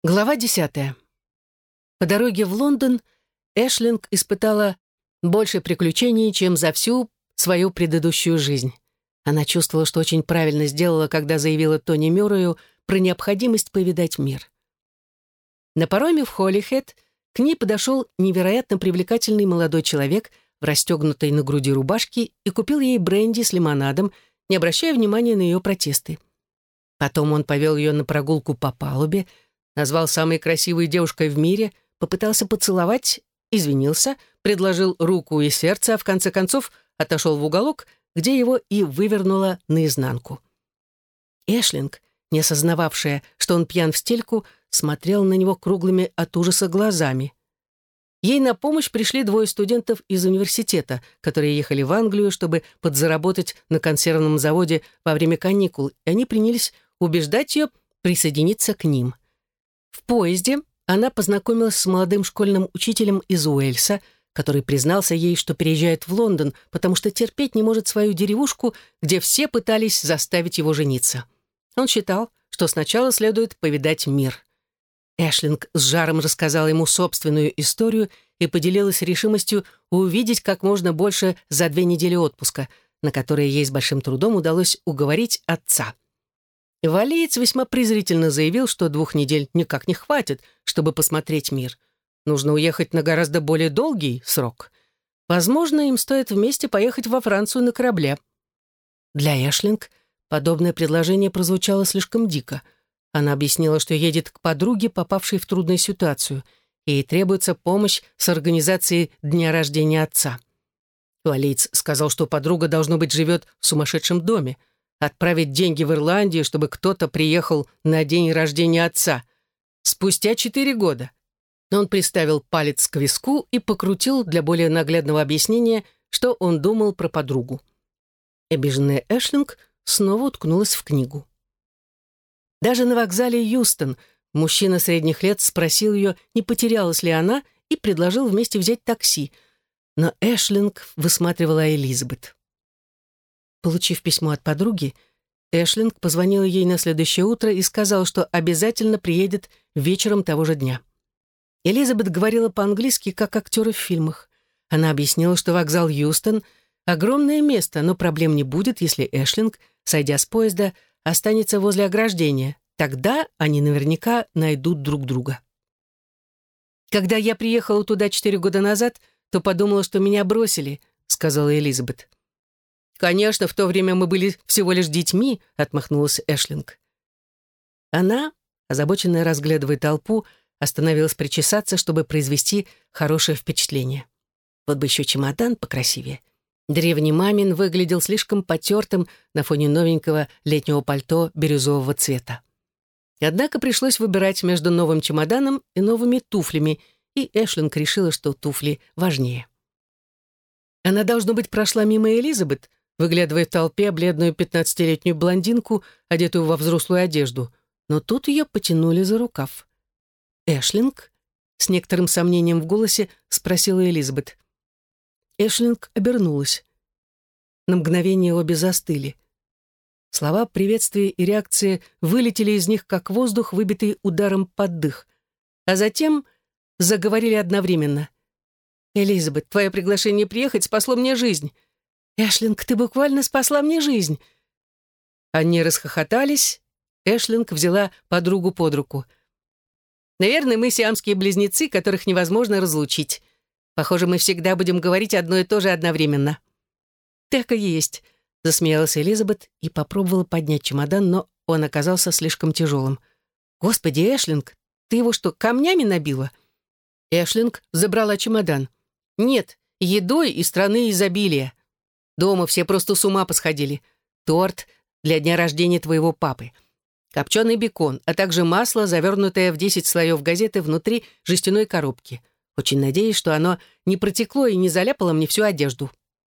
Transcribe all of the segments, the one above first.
Глава 10. По дороге в Лондон Эшлинг испытала больше приключений, чем за всю свою предыдущую жизнь. Она чувствовала, что очень правильно сделала, когда заявила Тони Мюррею про необходимость повидать мир. На пароме в Холлихэд к ней подошел невероятно привлекательный молодой человек в расстегнутой на груди рубашке и купил ей бренди с лимонадом, не обращая внимания на ее протесты. Потом он повел ее на прогулку по палубе, назвал самой красивой девушкой в мире, попытался поцеловать, извинился, предложил руку и сердце, а в конце концов отошел в уголок, где его и вывернуло наизнанку. Эшлинг, не осознававшая, что он пьян в стельку, смотрел на него круглыми от ужаса глазами. Ей на помощь пришли двое студентов из университета, которые ехали в Англию, чтобы подзаработать на консервном заводе во время каникул, и они принялись убеждать ее присоединиться к ним. В поезде она познакомилась с молодым школьным учителем из Уэльса, который признался ей, что переезжает в Лондон, потому что терпеть не может свою деревушку, где все пытались заставить его жениться. Он считал, что сначала следует повидать мир. Эшлинг с жаром рассказала ему собственную историю и поделилась решимостью увидеть как можно больше за 2 недели отпуска, на которые ей с большим трудом удалось уговорить отца. Валиец весьма презрительно заявил, что 2 недель никак не хватит, чтобы посмотреть мир. Нужно уехать на гораздо более долгий срок. Возможно, им стоит вместе поехать во Францию на корабле. Для Эшлинг подобное предложение прозвучало слишком дико. Она объяснила, что едет к подруге, попавшей в трудную ситуацию. Ей требуется помощь с организацией дня рождения отца. Валиец сказал, что подруга, должно быть, живет в сумасшедшем доме. Отправить деньги в Ирландию, чтобы кто-то приехал на день рождения отца. Спустя 4 года. Он приставил палец к виску и покрутил для более наглядного объяснения, что он думал про подругу. Обиженная Эшлинг снова уткнулась в книгу. Даже на вокзале Юстон мужчина средних лет спросил ее, не потерялась ли она, и предложил вместе взять такси. Но Эшлинг высматривала Элизабет. Получив письмо от подруги, Эшлинг позвонила ей на следующее утро и сказала, что обязательно приедет вечером того же дня. Элизабет говорила по-английски, как актеры в фильмах. Она объяснила, что вокзал Юстон — огромное место, но проблем не будет, если Эшлинг, сойдя с поезда, останется возле ограждения. Тогда они наверняка найдут друг друга. «Когда я приехала туда 4 года назад, то подумала, что меня бросили», — сказала Элизабет. «Конечно, в то время мы были всего лишь детьми», — отмахнулась Эшлинг. Она, озабоченная разглядывая толпу, остановилась причесаться, чтобы произвести хорошее впечатление. Вот бы еще чемодан покрасивее. Древний мамин выглядел слишком потертым на фоне новенького летнего пальто бирюзового цвета. Однако пришлось выбирать между новым чемоданом и новыми туфлями, и Эшлинг решила, что туфли важнее. Она, должно быть, прошла мимо Элизабет, выглядывая в толпе бледную 15-летнюю блондинку, одетую во взрослую одежду, но тут ее потянули за рукав. «Эшлинг?» — с некоторым сомнением в голосе спросила Элизабет. Эшлинг обернулась. На мгновение обе застыли. Слова приветствия и реакции вылетели из них, как воздух, выбитый ударом под дых. А затем заговорили одновременно. «Элизабет, твое приглашение приехать спасло мне жизнь. Эшлинг, ты буквально спасла мне жизнь». Они расхохотались. Эшлинг взяла подругу под руку. «Наверное, мы сиамские близнецы, которых невозможно разлучить. Похоже, мы всегда будем говорить одно и то же одновременно». «Так и есть», — засмеялась Элизабет и попробовала поднять чемодан, но он оказался слишком тяжелым. «Господи, Эшлинг, ты его что, камнями набила?» Эшлинг забрала чемодан. «Нет, едой из страны изобилия. Дома все просто с ума посходили. Торт для дня рождения твоего папы. Копченый бекон, а также масло, завернутое в 10 слоев газеты внутри жестяной коробки. Очень надеюсь, что оно не протекло и не заляпало мне всю одежду».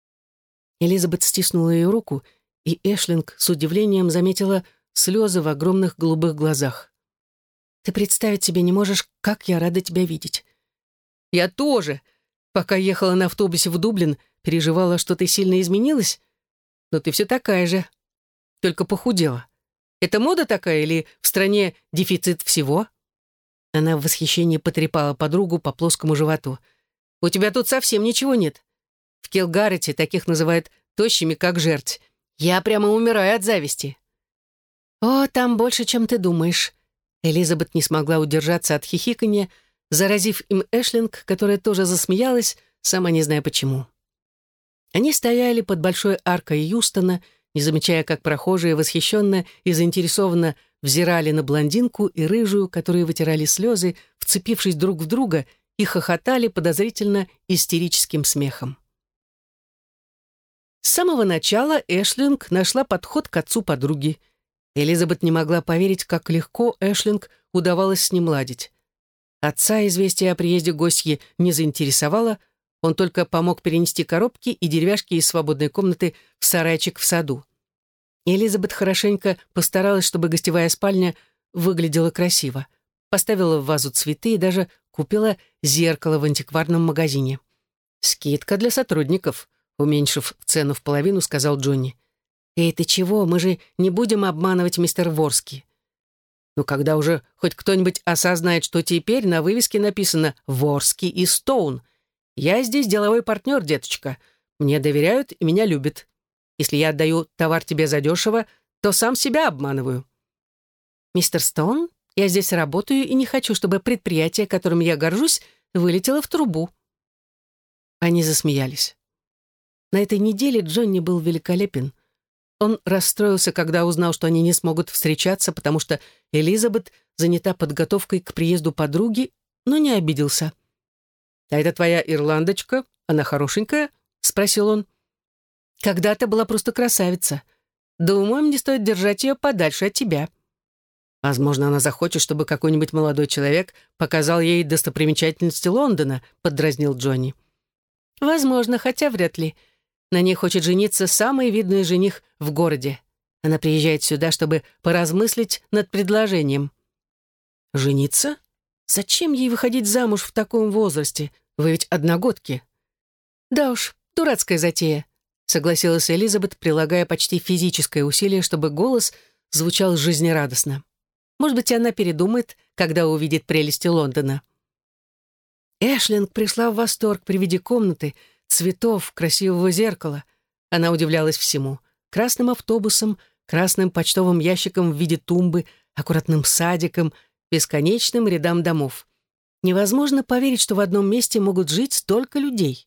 Элизабет стиснула ее руку, и Эшлинг с удивлением заметила слезы в огромных голубых глазах. «Ты представить себе не можешь, как я рада тебя видеть». «Я тоже. Пока ехала на автобусе в Дублин, переживала, что ты сильно изменилась. Но ты все такая же, только похудела. Это мода такая или в стране дефицит всего?» Она в восхищении потрепала подругу по плоскому животу. «У тебя тут совсем ничего нет. В Килгарете таких называют тощими, как жерть. Я прямо умираю от зависти». «О, там больше, чем ты думаешь». Элизабет не смогла удержаться от хихиканья, заразив им Эшлинг, которая тоже засмеялась, сама не зная почему. Они стояли под большой аркой Юстона, не замечая, как прохожие восхищенно и заинтересованно взирали на блондинку и рыжую, которые вытирали слезы, вцепившись друг в друга, и хохотали подозрительно истерическим смехом. С самого начала Эшлинг нашла подход к отцу подруги. Элизабет не могла поверить, как легко Эшлинг удавалось с ним ладить. Отца известие о приезде гостьи не заинтересовало, он только помог перенести коробки и деревяшки из свободной комнаты в сарайчик в саду. Элизабет хорошенько постаралась, чтобы гостевая спальня выглядела красиво. Поставила в вазу цветы и даже купила зеркало в антикварном магазине. «Скидка для сотрудников», — уменьшив цену в половину, сказал Джонни. «Эй, ты чего? Мы же не будем обманывать мистер Ворский». «Ну, когда уже хоть кто-нибудь осознает, что теперь на вывеске написано «Ворский и Стоун». Я здесь деловой партнер, деточка. Мне доверяют и меня любят. Если я отдаю товар тебе задешево, то сам себя обманываю». «Мистер Стоун, я здесь работаю и не хочу, чтобы предприятие, которым я горжусь, вылетело в трубу». Они засмеялись. На этой неделе Джонни был великолепен. Он расстроился, когда узнал, что они не смогут встречаться, потому что Элизабет занята подготовкой к приезду подруги, но не обиделся. «А это твоя ирландочка? Она хорошенькая?» — спросил он. «Когда-то была просто красавица. Думаю, мне стоит держать ее подальше от тебя». «Возможно, она захочет, чтобы какой-нибудь молодой человек показал ей достопримечательности Лондона», — поддразнил Джонни. «Возможно, хотя вряд ли. На ней хочет жениться самый видный жених в городе. Она приезжает сюда, чтобы поразмыслить над предложением». «Жениться? Зачем ей выходить замуж в таком возрасте? Вы ведь одногодки». «Да уж, дурацкая затея», — согласилась Элизабет, прилагая почти физическое усилие, чтобы голос звучал жизнерадостно. «Может быть, она передумает, когда увидит прелести Лондона». Эшлинг пришла в восторг при виде комнаты, цветов, красивого зеркала. Она удивлялась всему: красным автобусом, красным почтовым ящиком в виде тумбы, аккуратным садиком, бесконечным рядам домов. Невозможно поверить, что в одном месте могут жить столько людей.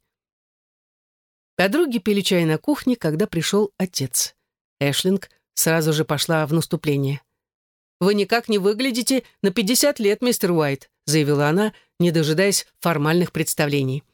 Подруги пили чай на кухне, когда пришел отец. Эшлинг сразу же пошла в наступление. «Вы никак не выглядите на 50 лет, мистер Уайт», заявила она, не дожидаясь формальных представлений.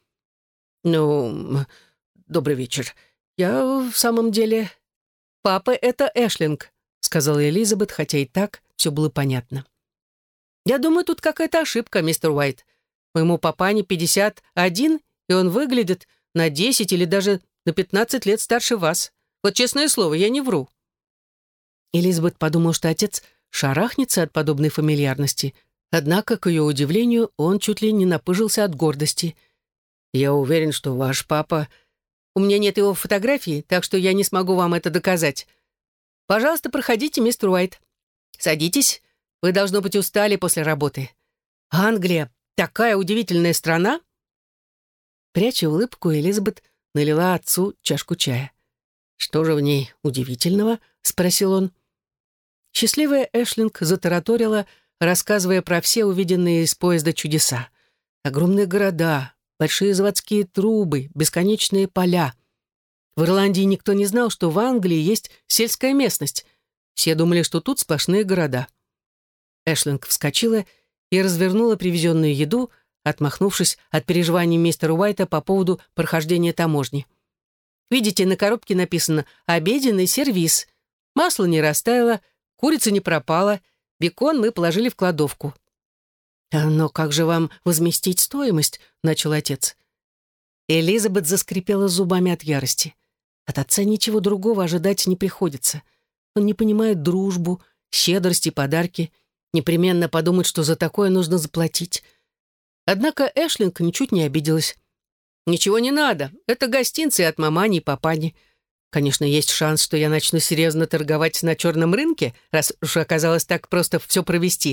«Ну, добрый вечер. Я в самом деле...» «Папа — это Эшлинг», — сказала Элизабет, хотя и так все было понятно. «Я думаю, тут какая-то ошибка, мистер Уайт. Моему папане 51, и он выглядит на 10 или даже на 15 лет старше вас. Вот честное слово, я не вру». Элизабет подумала, что отец шарахнется от подобной фамильярности, однако, к ее удивлению, он чуть ли не напыжился от гордости. «Я уверен, что ваш папа...» «У меня нет его фотографии, так что я не смогу вам это доказать. Пожалуйста, проходите, мистер Уайт. Садитесь. Вы, должно быть, устали после работы. Англия — такая удивительная страна!» Пряча улыбку, Элизабет налила отцу чашку чая. «Что же в ней удивительного?» — спросил он. Счастливая Эшлинг затараторила, рассказывая про все увиденные из поезда чудеса. Огромные города, большие заводские трубы, бесконечные поля. В Ирландии никто не знал, что в Англии есть сельская местность. Все думали, что тут сплошные города. Эшлинг вскочила и развернула привезенную еду, отмахнувшись от переживаний мистера Уайта по поводу прохождения таможни. «Видите, на коробке написано «Обеденный сервиз». Масло не растаяло, курица не пропала, бекон мы положили в кладовку». «Но как же вам возместить стоимость?» — начал отец. Элизабет заскрипела зубами от ярости. От отца ничего другого ожидать не приходится. Он не понимает дружбу, щедрость и подарки, непременно подумает, что за такое нужно заплатить. Однако Эшлинг ничуть не обиделась. «Ничего не надо, это гостинцы от мамани и папани. Конечно, есть шанс, что я начну серьезно торговать на черном рынке, раз уж оказалось так просто все провести.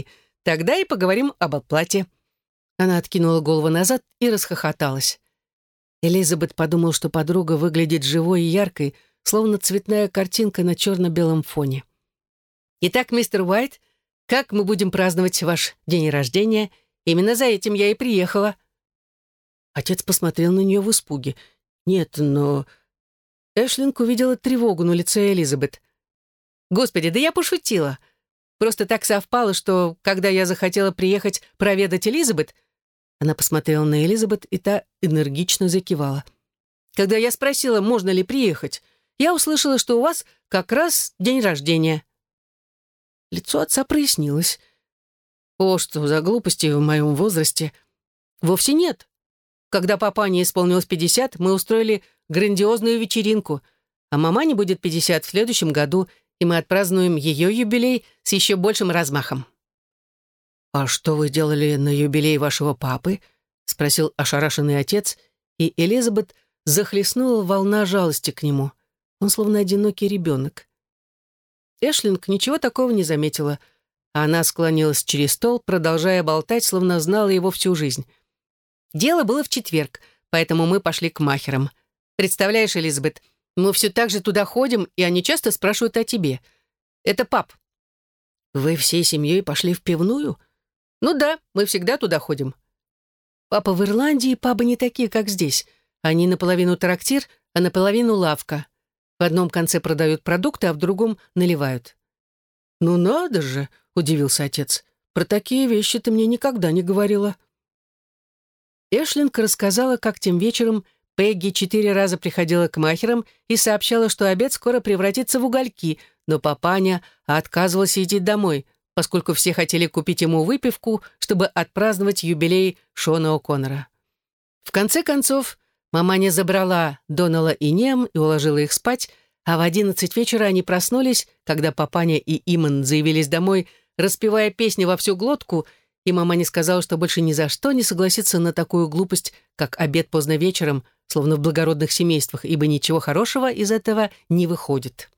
Тогда и поговорим об оплате». Она откинула голову назад и расхохоталась. Элизабет подумала, что подруга выглядит живой и яркой, словно цветная картинка на черно-белом фоне. «Итак, мистер Уайт, как мы будем праздновать ваш день рождения? Именно за этим я и приехала». Отец посмотрел на нее в испуге. «Нет, но...» Эшлинг увидела тревогу на лице Элизабет. «Господи, да я пошутила. Просто так совпало, что, когда я захотела приехать проведать Элизабет...» Она посмотрела на Элизабет, и та энергично закивала. «Когда я спросила, можно ли приехать, я услышала, что у вас как раз день рождения». Лицо отца прояснилось. «О, что за глупости в моем возрасте?» «Вовсе нет. Когда папане исполнилось 50, мы устроили грандиозную вечеринку, а мамане будет 50 в следующем году, и мы отпразднуем ее юбилей с еще большим размахом». «А что вы делали на юбилей вашего папы?» — спросил ошарашенный отец, и Элизабет захлестнула волна жалости к нему. Он словно одинокий ребенок. Эшлинг ничего такого не заметила, а она склонилась через стол, продолжая болтать, словно знала его всю жизнь. «Дело было в четверг, поэтому мы пошли к махерам. Представляешь, Элизабет, мы все так же туда ходим, и они часто спрашивают о тебе. Это пап». «Вы всей семьей пошли в пивную?» «Ну да, мы всегда туда ходим». «Папа в Ирландии, папы не такие, как здесь. Они наполовину трактир, а наполовину лавка. В одном конце продают продукты, а в другом наливают». «Ну надо же!» — удивился отец. «Про такие вещи ты мне никогда не говорила». Эшлинг рассказала, как тем вечером Пегги 4 раза приходила к махерам и сообщала, что обед скоро превратится в угольки, но папаня отказывался идти домой, поскольку все хотели купить ему выпивку, чтобы отпраздновать юбилей Шона О'Коннора. В конце концов, маманя забрала Донала и Нем и уложила их спать, а в 11 вечера они проснулись, когда папаня и Иман заявились домой, распевая песни во всю глотку, и маманя сказала, что больше ни за что не согласится на такую глупость, как обед поздно вечером, словно в благородных семействах, ибо ничего хорошего из этого не выходит.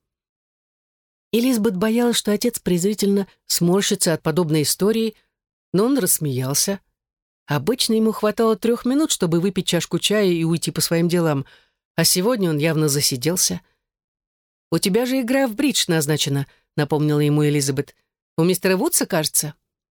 Элизабет боялась, что отец презрительно сморщится от подобной истории, но он рассмеялся. Обычно ему хватало 3 минут, чтобы выпить чашку чая и уйти по своим делам, а сегодня он явно засиделся. «У тебя же игра в бридж назначена», — напомнила ему Элизабет. «У мистера Вудса, кажется».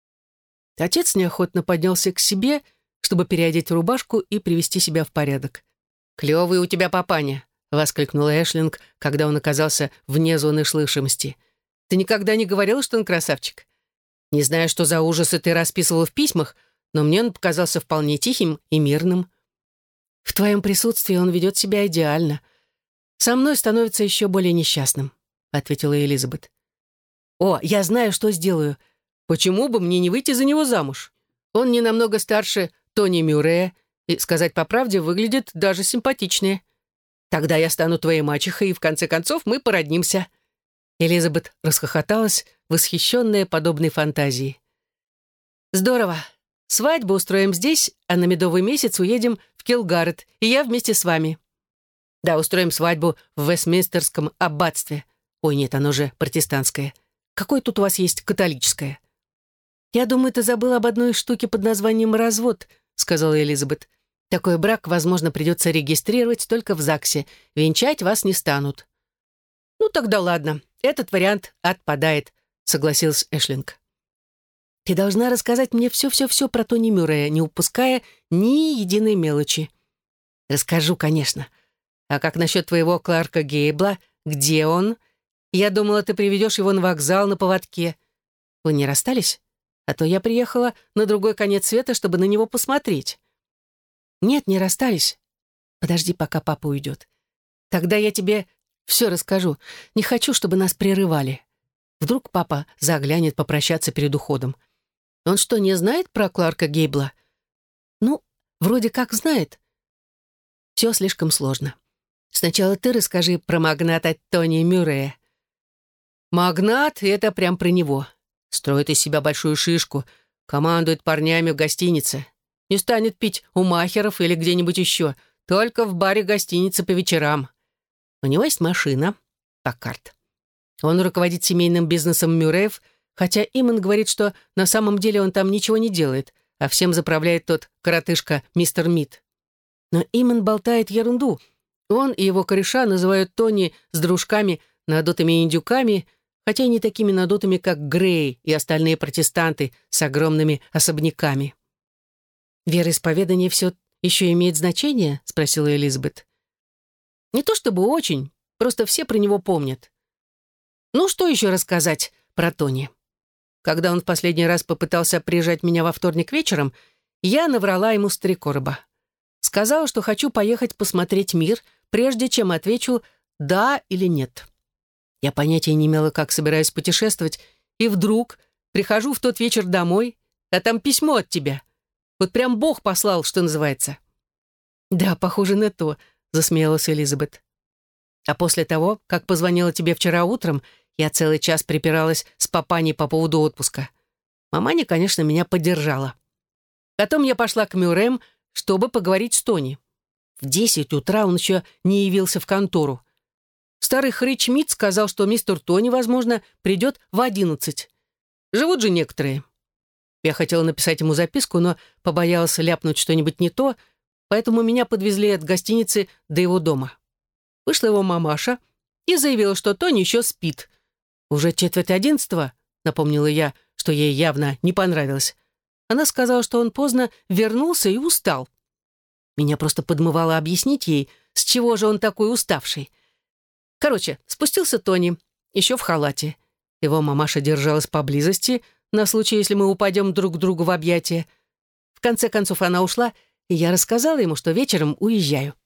Отец неохотно поднялся к себе, чтобы переодеть рубашку и привести себя в порядок. «Клёвый у тебя папаня», — воскликнула Эшлинг, когда он оказался вне зоны слышимости. «Ты никогда не говорила, что он красавчик? Не знаю, что за ужасы ты расписывала в письмах, но мне он показался вполне тихим и мирным. В твоем присутствии он ведет себя идеально. Со мной становится еще более несчастным», — ответила Элизабет. «О, я знаю, что сделаю. Почему бы мне не выйти за него замуж? Он не намного старше Тони Мюррея и, сказать по правде, выглядит даже симпатичнее. Тогда я стану твоей мачехой, и в конце концов мы породнимся». Элизабет расхохоталась, восхищенная подобной фантазией. «Здорово. Свадьбу устроим здесь, а на медовый месяц уедем в Килгарет, и я вместе с вами. Да, устроим свадьбу в Вестминстерском аббатстве. Ой, нет, оно же протестантское. Какое тут у вас есть католическое?» «Я думаю, ты забыл об одной штуке под названием «развод», — сказала Элизабет. «Такой брак, возможно, придется регистрировать только в ЗАГСе. Венчать вас не станут». «Ну, тогда ладно. Этот вариант отпадает», — согласилась Эшлинг. «Ты должна рассказать мне все-все-все про Тони Мюррея, не упуская ни единой мелочи». «Расскажу, конечно. А как насчет твоего Кларка Гейбла? Где он? Я думала, ты приведешь его на вокзал на поводке. Вы не расстались? А то я приехала на другой конец света, чтобы на него посмотреть». «Нет, не расстались. Подожди, пока папа уйдет. Тогда я тебе все расскажу. Не хочу, чтобы нас прерывали. Вдруг папа заглянет попрощаться перед уходом. Он что, не знает про Кларка Гейбла?» «Ну, вроде как знает. Все слишком сложно. Сначала ты расскажи про магната Тони Мюррея». «Магнат — это прям про него. Строит из себя большую шишку, командует парнями в гостинице. Не станет пить у махеров или где-нибудь еще, только в баре гостиницы по вечерам. У него есть машина, Паккарт. Он руководит семейным бизнесом Мюрреев, хотя Иман говорит, что на самом деле он там ничего не делает, а всем заправляет тот коротышка мистер Мид. Но Иман болтает ерунду. Он и его кореша называют Тони с дружками надутыми индюками, хотя и не такими надутыми, как Грей и остальные протестанты с огромными особняками. «Вероисповедание все еще имеет значение?» — спросила Элизабет. «Не то чтобы очень, просто все про него помнят. Ну, что еще рассказать про Тони? Когда он в последний раз попытался приезжать меня во вторник вечером, я наврала ему с 3 короба. Сказала, что хочу поехать посмотреть мир, прежде чем отвечу «да» или «нет». Я понятия не имела, как собираюсь путешествовать, и вдруг прихожу в тот вечер домой, а там письмо от тебя. Вот прям Бог послал, что называется. «Да, похоже на то», — засмеялась Элизабет. «А после того, как позвонила тебе вчера утром, я целый час припиралась с папаней по поводу отпуска. Маманя, конечно, меня поддержала. Потом я пошла к Мюррем, чтобы поговорить с Тони. В 10 утра он еще не явился в контору. Старый хрыч Мит сказал, что мистер Тони, возможно, придет в 11. Живут же некоторые. Я хотела написать ему записку, но побоялась ляпнуть что-нибудь не то, поэтому меня подвезли от гостиницы до его дома. Вышла его мамаша и заявила, что Тони еще спит. «Уже 10:45, напомнила я, что ей явно не понравилось. Она сказала, что он поздно вернулся и устал. Меня просто подмывало объяснить ей, с чего же он такой уставший. Короче, спустился Тони, еще в халате. Его мамаша держалась поблизости, на случай, если мы упадем друг к другу в объятия. В конце концов она ушла, и я рассказала ему, что вечером уезжаю.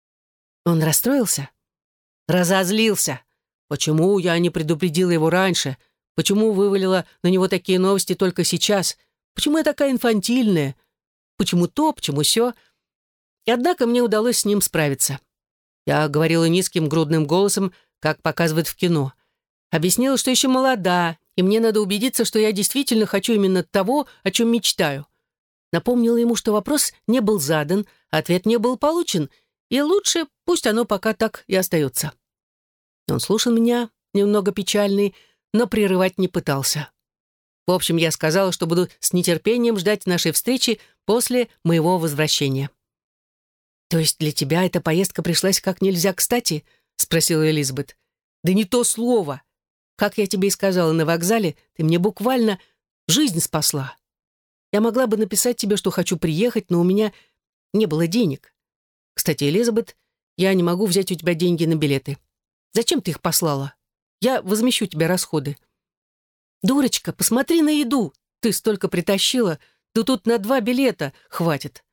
Он расстроился? Разозлился. Почему я не предупредила его раньше? Почему вывалила на него такие новости только сейчас? Почему я такая инфантильная? Почему то, почему сё? И однако мне удалось с ним справиться. Я говорила низким грудным голосом, как показывают в кино. Объяснила, что еще молода, и мне надо убедиться, что я действительно хочу именно того, о чем мечтаю. Напомнила ему, что вопрос не был задан, ответ не был получен, и лучше пусть оно пока так и остается. Он слушал меня, немного печальный, но прерывать не пытался. В общем, я сказала, что буду с нетерпением ждать нашей встречи после моего возвращения. «То есть для тебя эта поездка пришлась как нельзя кстати?» — спросила Элизабет. «Да не то слово. Как я тебе и сказала на вокзале, ты мне буквально жизнь спасла. Я могла бы написать тебе, что хочу приехать, но у меня не было денег. Кстати, Элизабет, я не могу взять у тебя деньги на билеты. Зачем ты их послала? Я возмещу тебе расходы». «Дурочка, посмотри на еду. Ты столько притащила, да тут на 2 билета хватит».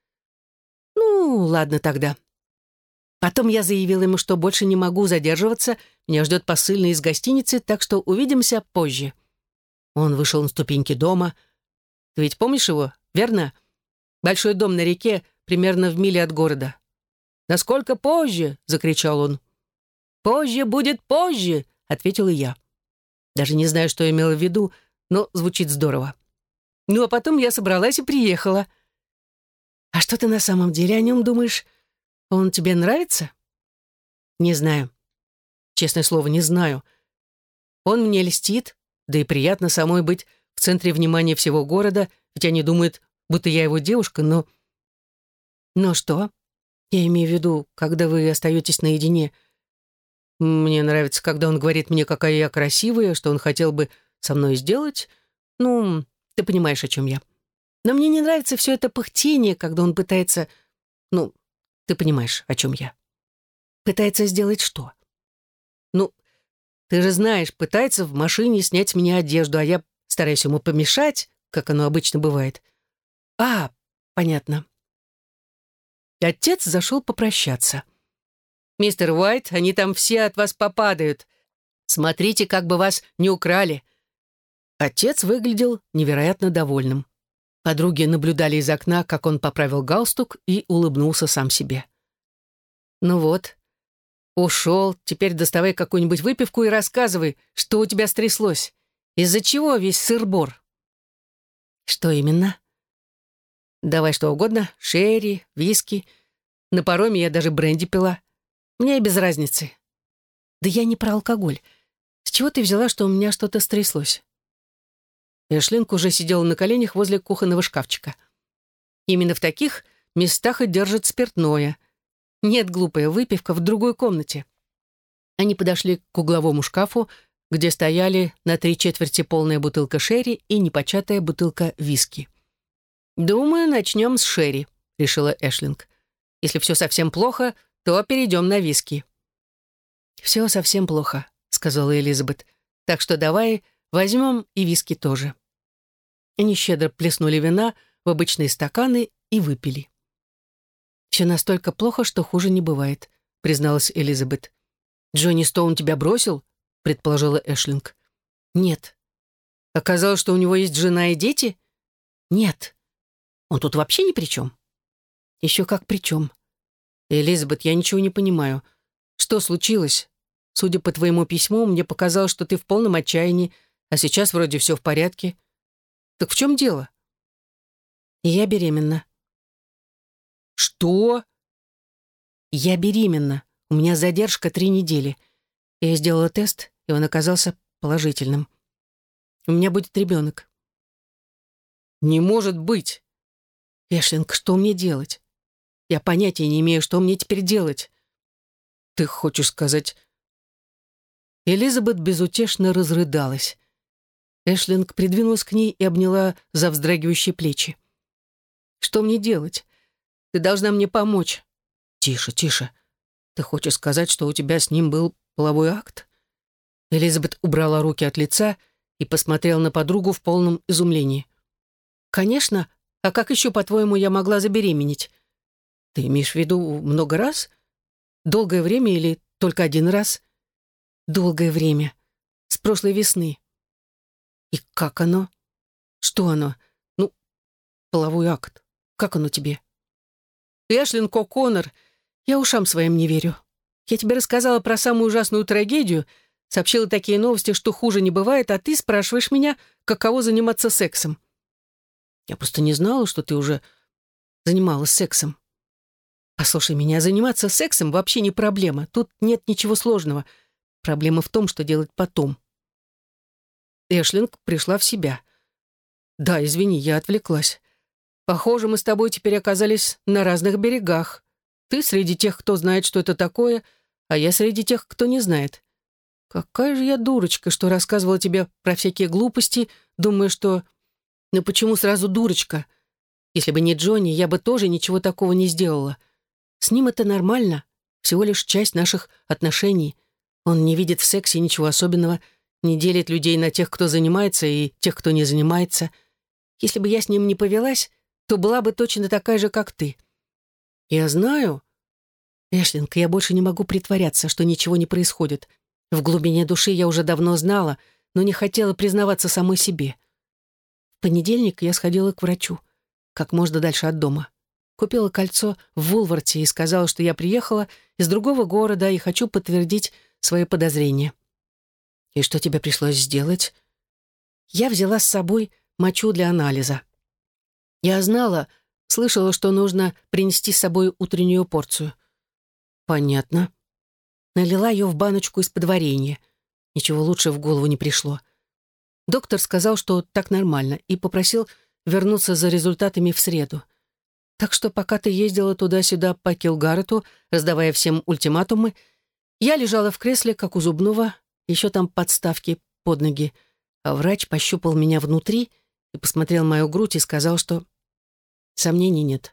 «Ну, ладно тогда». Потом я заявила ему, что больше не могу задерживаться, меня ждет посыльный из гостиницы, так что увидимся позже. Он вышел на ступеньки дома. Ты ведь помнишь его, верно? Большой дом на реке, примерно в миле от города. «Насколько позже?» — закричал он. «Позже будет позже», — ответила я. Даже не знаю, что я имела в виду, но звучит здорово. Ну, а потом я собралась и приехала. «А что ты на самом деле о нем думаешь? Он тебе нравится?» «Не знаю. Честное слово, не знаю. Он мне льстит, да и приятно самой быть в центре внимания всего города, ведь они думают, будто я его девушка, но...» «Но что? Я имею в виду, когда вы остаетесь наедине. Мне нравится, когда он говорит мне, какая я красивая, что он хотел бы со мной сделать. Ну, ты понимаешь, о чем я. Но мне не нравится все это пыхтение, когда он пытается... Ну, ты понимаешь, о чем я. Пытается сделать что? Ну, ты же знаешь, пытается в машине снять с меня одежду, а я стараюсь ему помешать, как оно обычно бывает. А, понятно. Отец зашел попрощаться. «Мистер Уайт, они там все от вас попадают. Смотрите, как бы вас не украли». Отец выглядел невероятно довольным. Подруги наблюдали из окна, как он поправил галстук и улыбнулся сам себе. «Ну вот, ушел, теперь доставай какую-нибудь выпивку и рассказывай, что у тебя стряслось. Из-за чего весь сыр-бор?» «Что именно?» «Давай что угодно, шерри, виски. На пароме я даже бренди пила. Мне и без разницы». «Да я не про алкоголь. С чего ты взяла, что у меня что-то стряслось?» Эшлинг уже сидела на коленях возле кухонного шкафчика. Именно в таких местах и держат спиртное. Нет, глупая, выпивка в другой комнате. Они подошли к угловому шкафу, где стояли на 3/4 полная бутылка шерри и непочатая бутылка виски. «Думаю, начнем с шерри», — решила Эшлинг. «Если все совсем плохо, то перейдем на виски». «Все совсем плохо», — сказала Элизабет. «Так что давай возьмем и виски тоже». Они щедро плеснули вина в обычные стаканы и выпили. «Все настолько плохо, что хуже не бывает», — призналась Элизабет. «Джонни Стоун тебя бросил?» — предположила Эшлинг. «Нет». «Оказалось, что у него есть жена и дети?» «Нет». «Он тут вообще ни при чем?» «Еще как при чем». «Элизабет, я ничего не понимаю. Что случилось? Судя по твоему письму, мне показалось, что ты в полном отчаянии, а сейчас вроде все в порядке. Так в чем дело?» «Я беременна». «Что?» «Я беременна. У меня задержка 3 недели. Я сделала тест, и он оказался положительным. У меня будет ребенок». «Не может быть!» «Эшлинг, что мне делать? Я понятия не имею, что мне теперь делать». «Ты хочешь сказать...» Элизабет безутешно разрыдалась. Эшлинг придвинулась к ней и обняла за вздрагивающие плечи. «Что мне делать? Ты должна мне помочь». «Тише, тише. Ты хочешь сказать, что у тебя с ним был половой акт?» Элизабет убрала руки от лица и посмотрела на подругу в полном изумлении. «Конечно. А как еще, по-твоему, я могла забеременеть? Ты имеешь в виду много раз? Долгое время или только 1 раз?» «Долгое время. С прошлой весны». «И как оно? Что оно? Ну, половой акт. Как оно тебе?» «Эшлинг О'Коннор, я ушам своим не верю. Я тебе рассказала про самую ужасную трагедию, сообщила такие новости, что хуже не бывает, а ты спрашиваешь меня, каково заниматься сексом. Я просто не знала, что ты уже занималась сексом. Послушай меня, заниматься сексом вообще не проблема. Тут нет ничего сложного. Проблема в том, что делать потом». Эшлинг пришла в себя. «Да, извини, я отвлеклась. Похоже, мы с тобой теперь оказались на разных берегах. Ты среди тех, кто знает, что это такое, а я среди тех, кто не знает. Какая же я дурочка, что рассказывала тебе про всякие глупости, думая, что... Ну почему сразу дурочка? Если бы не Джонни, я бы тоже ничего такого не сделала. С ним это нормально, всего лишь часть наших отношений. Он не видит в сексе ничего особенного, не делит людей на тех, кто занимается, и тех, кто не занимается. Если бы я с ним не повелась, то была бы точно такая же, как ты. Я знаю. Эшлинг, я больше не могу притворяться, что ничего не происходит. В глубине души я уже давно знала, но не хотела признаваться самой себе. В понедельник я сходила к врачу, как можно дальше от дома. Купила кольцо в Вулварте и сказала, что я приехала из другого города и хочу подтвердить свои подозрения. И что тебе пришлось сделать? Я взяла с собой мочу для анализа. Я знала, слышала, что нужно принести с собой утреннюю порцию. Понятно. Налила ее в баночку из-под варенья. Ничего лучше в голову не пришло. Доктор сказал, что так нормально, и попросил вернуться за результатами в среду. Так что пока ты ездила туда-сюда по Килгарету, раздавая всем ультиматумы, я лежала в кресле, как у зубного, еще там подставки под ноги, а врач пощупал меня внутри и посмотрел мою грудь и сказал, что сомнений нет.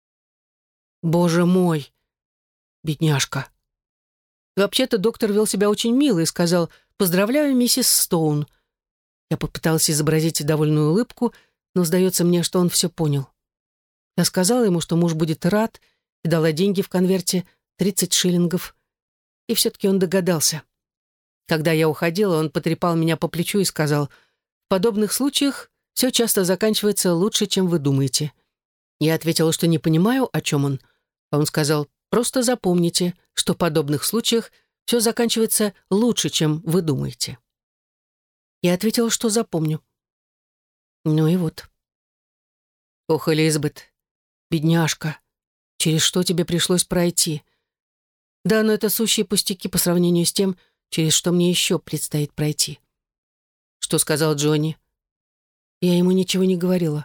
Боже мой, бедняжка. Вообще-то доктор вел себя очень мило и сказал: «Поздравляю, миссис Стоун». Я попыталась изобразить довольную улыбку, но сдается мне, что он все понял. Я сказала ему, что муж будет рад, и дала деньги в конверте 30 шиллингов. И все-таки он догадался. Когда я уходила, он потрепал меня по плечу и сказал: «В подобных случаях все часто заканчивается лучше, чем вы думаете». Я ответила, что не понимаю, о чем он. А он сказал: «Просто запомните, что в подобных случаях все заканчивается лучше, чем вы думаете». Я ответила, что запомню. Ну и вот. Ох, Элизабет, бедняжка, через что тебе пришлось пройти? Да, но это сущие пустяки по сравнению с тем, через что мне еще предстоит пройти. Что сказал Джонни? Я ему ничего не говорила.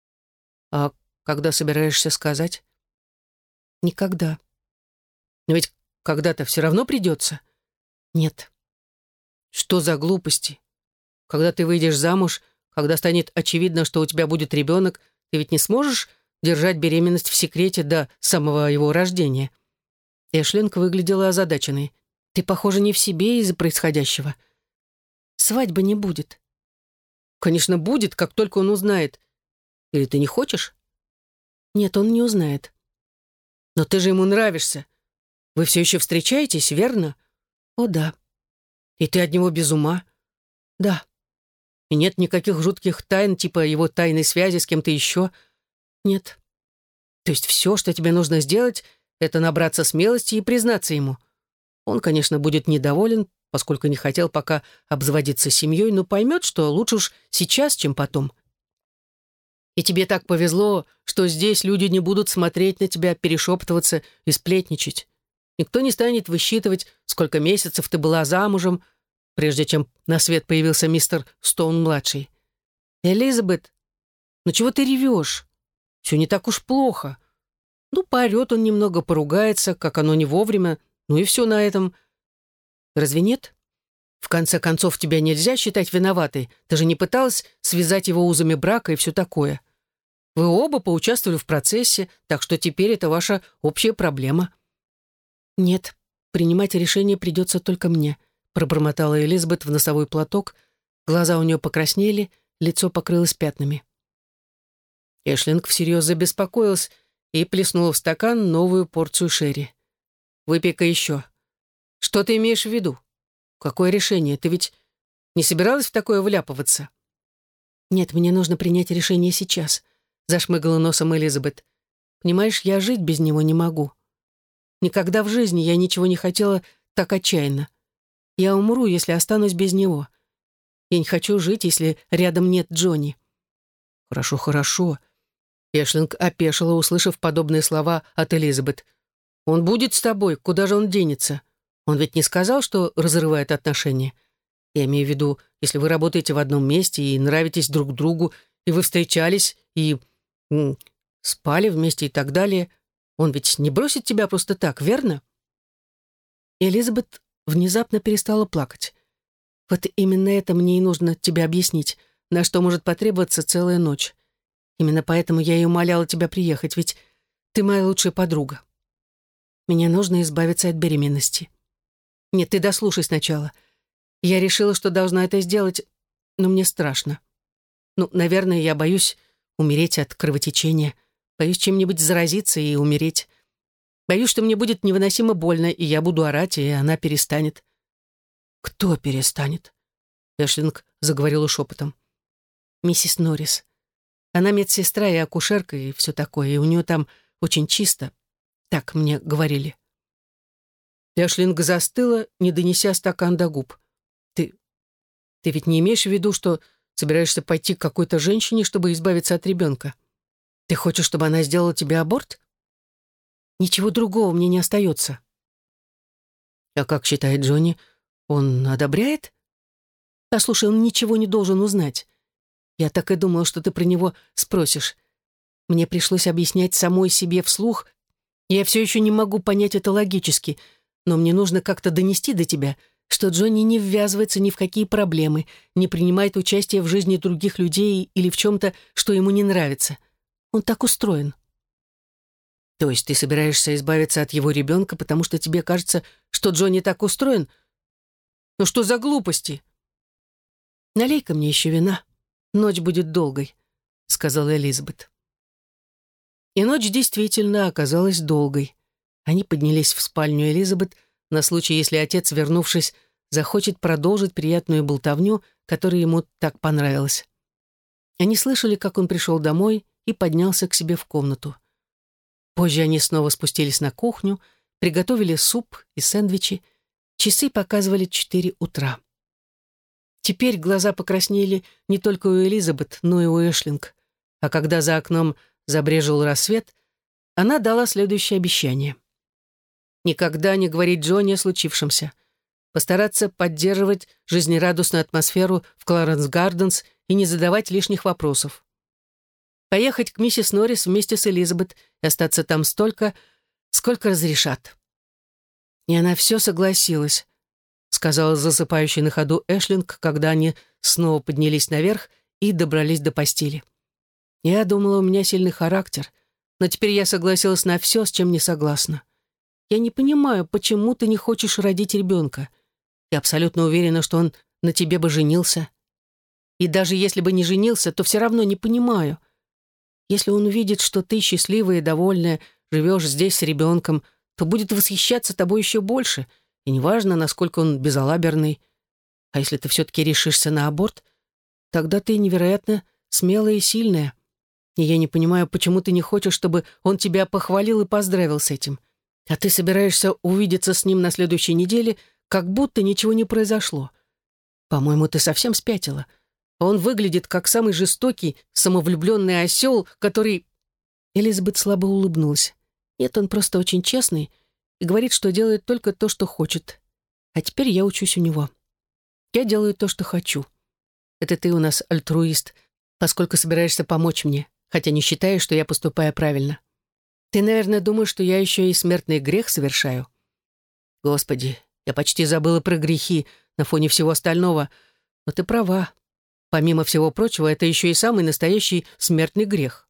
А когда собираешься сказать? Никогда. Но ведь когда-то все равно придется. Нет. Что за глупости? Когда ты выйдешь замуж, когда станет очевидно, что у тебя будет ребенок, ты ведь не сможешь держать беременность в секрете до самого его рождения. Эшлинг выглядела озадаченной. Ты, похоже, не в себе из-за происходящего. Свадьбы не будет. Конечно, будет, как только он узнает. Или ты не хочешь? Нет, он не узнает. Но ты же ему нравишься. Вы все еще встречаетесь, верно? О, да. И ты от него без ума? Да. И нет никаких жутких тайн, типа его тайной связи с кем-то еще? Нет. То есть все, что тебе нужно сделать, это набраться смелости и признаться ему. Он, конечно, будет недоволен, поскольку не хотел пока обзаводиться семьей, но поймет, что лучше уж сейчас, чем потом. И тебе так повезло, что здесь люди не будут смотреть на тебя, перешептываться и сплетничать. Никто не станет высчитывать, сколько месяцев ты была замужем, прежде чем на свет появился мистер Стоун-младший. Элизабет, ну чего ты ревешь? Все не так уж плохо. Ну, поорет он немного, поругается, как оно не вовремя, ну и все на этом. Разве нет? В конце концов, тебя нельзя считать виноватой. Ты же не пыталась связать его узами брака и все такое. Вы оба поучаствовали в процессе, так что теперь это ваша общая проблема. Нет, принимать решение придется только мне, пробормотала Элизабет в носовой платок. Глаза у нее покраснели, лицо покрылось пятнами. Эшлинг всерьез забеспокоилась и плеснула в стакан новую порцию шерри. «Выпей-ка еще. Что ты имеешь в виду? Какое решение? Ты ведь не собиралась в такое вляпываться?» «Нет, мне нужно принять решение сейчас», — зашмыгала носом Элизабет. «Понимаешь, я жить без него не могу. Никогда в жизни я ничего не хотела так отчаянно. Я умру, если останусь без него. Я не хочу жить, если рядом нет Джонни». «Хорошо, хорошо». Эшлинг опешила, услышав подобные слова от Элизабет. «Он будет с тобой, куда же он денется? Он ведь не сказал, что разрывает отношения. Я имею в виду, если вы работаете в одном месте и нравитесь друг другу, и вы встречались, и спали вместе и так далее, он ведь не бросит тебя просто так, верно?» Элизабет внезапно перестала плакать. «Вот именно это мне и нужно тебе объяснить, на что может потребоваться целая ночь. Именно поэтому я и умоляла тебя приехать, ведь ты моя лучшая подруга. Мне нужно избавиться от беременности. Нет, ты дослушай сначала. Я решила, что должна это сделать, но мне страшно. Ну, наверное, я боюсь умереть от кровотечения, боюсь чем-нибудь заразиться и умереть. Боюсь, что мне будет невыносимо больно, и я буду орать, и она перестанет». «Кто перестанет?» Эшлинг заговорила шепотом. «Миссис Норрис. Она медсестра и акушерка, и все такое, и у нее там очень чисто. Так мне говорили». Эшлинг застыла, не донеся стакан до губ. «Ты ведь не имеешь в виду, что собираешься пойти к какой-то женщине, чтобы избавиться от ребенка? Ты хочешь, чтобы она сделала тебе аборт? Ничего другого мне не остается». «А как считает Джонни? Он одобряет?» «Послушай, он ничего не должен узнать. Я так и думала, что ты про него спросишь. Мне пришлось объяснять самой себе вслух. Я все еще не могу понять это логически, но мне нужно как-то донести до тебя, что Джонни не ввязывается ни в какие проблемы, не принимает участие в жизни других людей или в чем-то, что ему не нравится. Он так устроен». «То есть ты собираешься избавиться от его ребенка, потому что тебе кажется, что Джонни так устроен? Ну что за глупости?» «Налей-ка мне еще вина. Ночь будет долгой», — сказала Элизабет. И ночь действительно оказалась долгой. Они поднялись в спальню Элизабет на случай, если отец, вернувшись, захочет продолжить приятную болтовню, которая ему так понравилась. Они слышали, как он пришел домой и поднялся к себе в комнату. Позже они снова спустились на кухню, приготовили суп и сэндвичи. Часы показывали 4 утра. Теперь глаза покраснели не только у Элизабет, но и у Эшлинг. А когда за окном забрежил рассвет, она дала следующее обещание. Никогда не говорить Джонни о случившемся. Постараться поддерживать жизнерадостную атмосферу в Кларенс Гарденс и не задавать лишних вопросов. Поехать к миссис Норрис вместе с Элизабет и остаться там столько, сколько разрешат. И она все согласилась, сказала засыпающий на ходу Эшлинг, когда они снова поднялись наверх и добрались до постели. Я думала, у меня сильный характер, но теперь я согласилась на все, с чем не согласна. Я не понимаю, почему ты не хочешь родить ребенка. Я абсолютно уверена, что он на тебе бы женился. И даже если бы не женился, то все равно не понимаю. Если он увидит, что ты счастливая и довольная, живешь здесь с ребенком, то будет восхищаться тобой еще больше, и неважно, насколько он безалаберный. А если ты все-таки решишься на аборт, тогда ты невероятно смелая и сильная. И я не понимаю, почему ты не хочешь, чтобы он тебя похвалил и поздравил с этим. А ты собираешься увидеться с ним на следующей неделе, как будто ничего не произошло. По-моему, ты совсем спятила. Он выглядит как самый жестокий, самовлюбленный осел, который...» Элизабет слабо улыбнулась. «Нет, он просто очень честный и говорит, что делает только то, что хочет. А теперь я учусь у него. Я делаю то, что хочу. Это ты у нас альтруист, поскольку собираешься помочь мне, хотя не считаешь, что я поступаю правильно. Ты, наверное, думаешь, что я еще и смертный грех совершаю? Господи, я почти забыла про грехи на фоне всего остального, но ты права. Помимо всего прочего, это еще и самый настоящий смертный грех».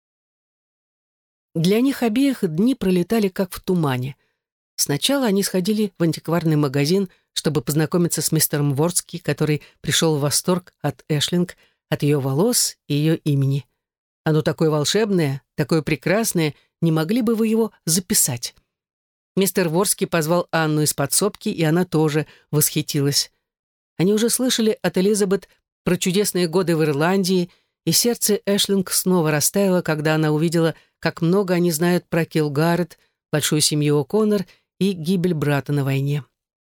Для них обеих дни пролетали как в тумане. Сначала они сходили в антикварный магазин, чтобы познакомиться с мистером Вордски, который пришел в восторг от Эшлинг, от ее волос и ее имени. Оно такое волшебное, такое прекрасное, не могли бы вы его записать? Мистер Вордски позвал Анну из подсобки, и она тоже восхитилась. Они уже слышали от Элизабет про чудесные годы в Ирландии, и сердце Эшлинг снова растаяло, когда она увидела, как много они знают про Килгарет, большую семью О'Коннор и гибель брата на войне.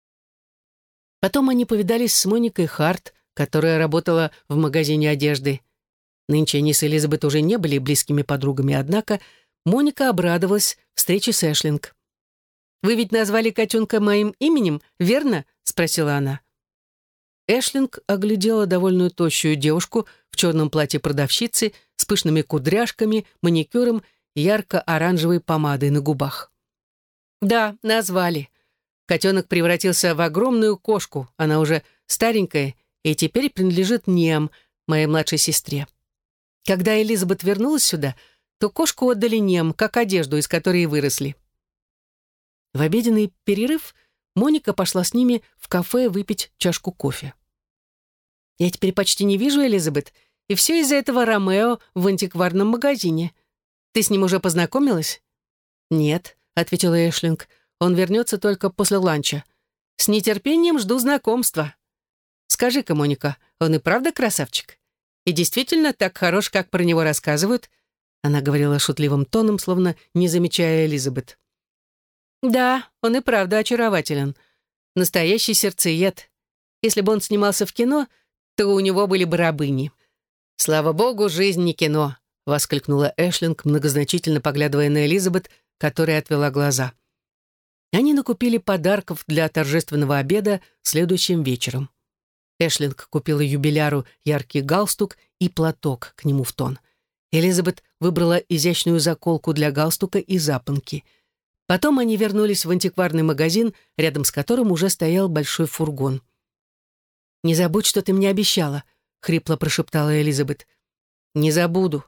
Потом они повидались с Моникой Харт, которая работала в магазине одежды. Нынче они с Элизабет уже не были близкими подругами, однако Моника обрадовалась встрече с Эшлинг. «Вы ведь назвали котенка моим именем, верно?» — спросила она. Эшлинг оглядела довольно тощую девушку в черном платье продавщицы с пышными кудряшками, маникюром и ярко-оранжевой помадой на губах. «Да, назвали. Котенок превратился в огромную кошку, она уже старенькая и теперь принадлежит Нем, моей младшей сестре. Когда Элизабет вернулась сюда, то кошку отдали Нем, как одежду, из которой и выросли». В обеденный перерыв Моника пошла с ними в кафе выпить чашку кофе. «Я теперь почти не вижу Элизабет, и все из-за этого Ромео в антикварном магазине. Ты с ним уже познакомилась?» «Нет», — ответила Эшлинг, — «он вернется только после ланча. С нетерпением жду знакомства. Скажи-ка, Моника, он и правда красавчик? И действительно так хорош, как про него рассказывают?» Она говорила шутливым тоном, словно не замечая Элизабет. «Да, он и правда очарователен. Настоящий сердцеед. Если бы он снимался в кино, то у него были бы рабыни». «Слава богу, жизнь не кино», — воскликнула Эшлинг, многозначительно поглядывая на Элизабет, которая отвела глаза. Они накупили подарков для торжественного обеда следующим вечером. Эшлинг купила юбиляру яркий галстук и платок к нему в тон. Элизабет выбрала изящную заколку для галстука и запонки. Потом они вернулись в антикварный магазин, рядом с которым уже стоял большой фургон. «Не забудь, что ты мне обещала», — хрипло прошептала Элизабет. «Не забуду».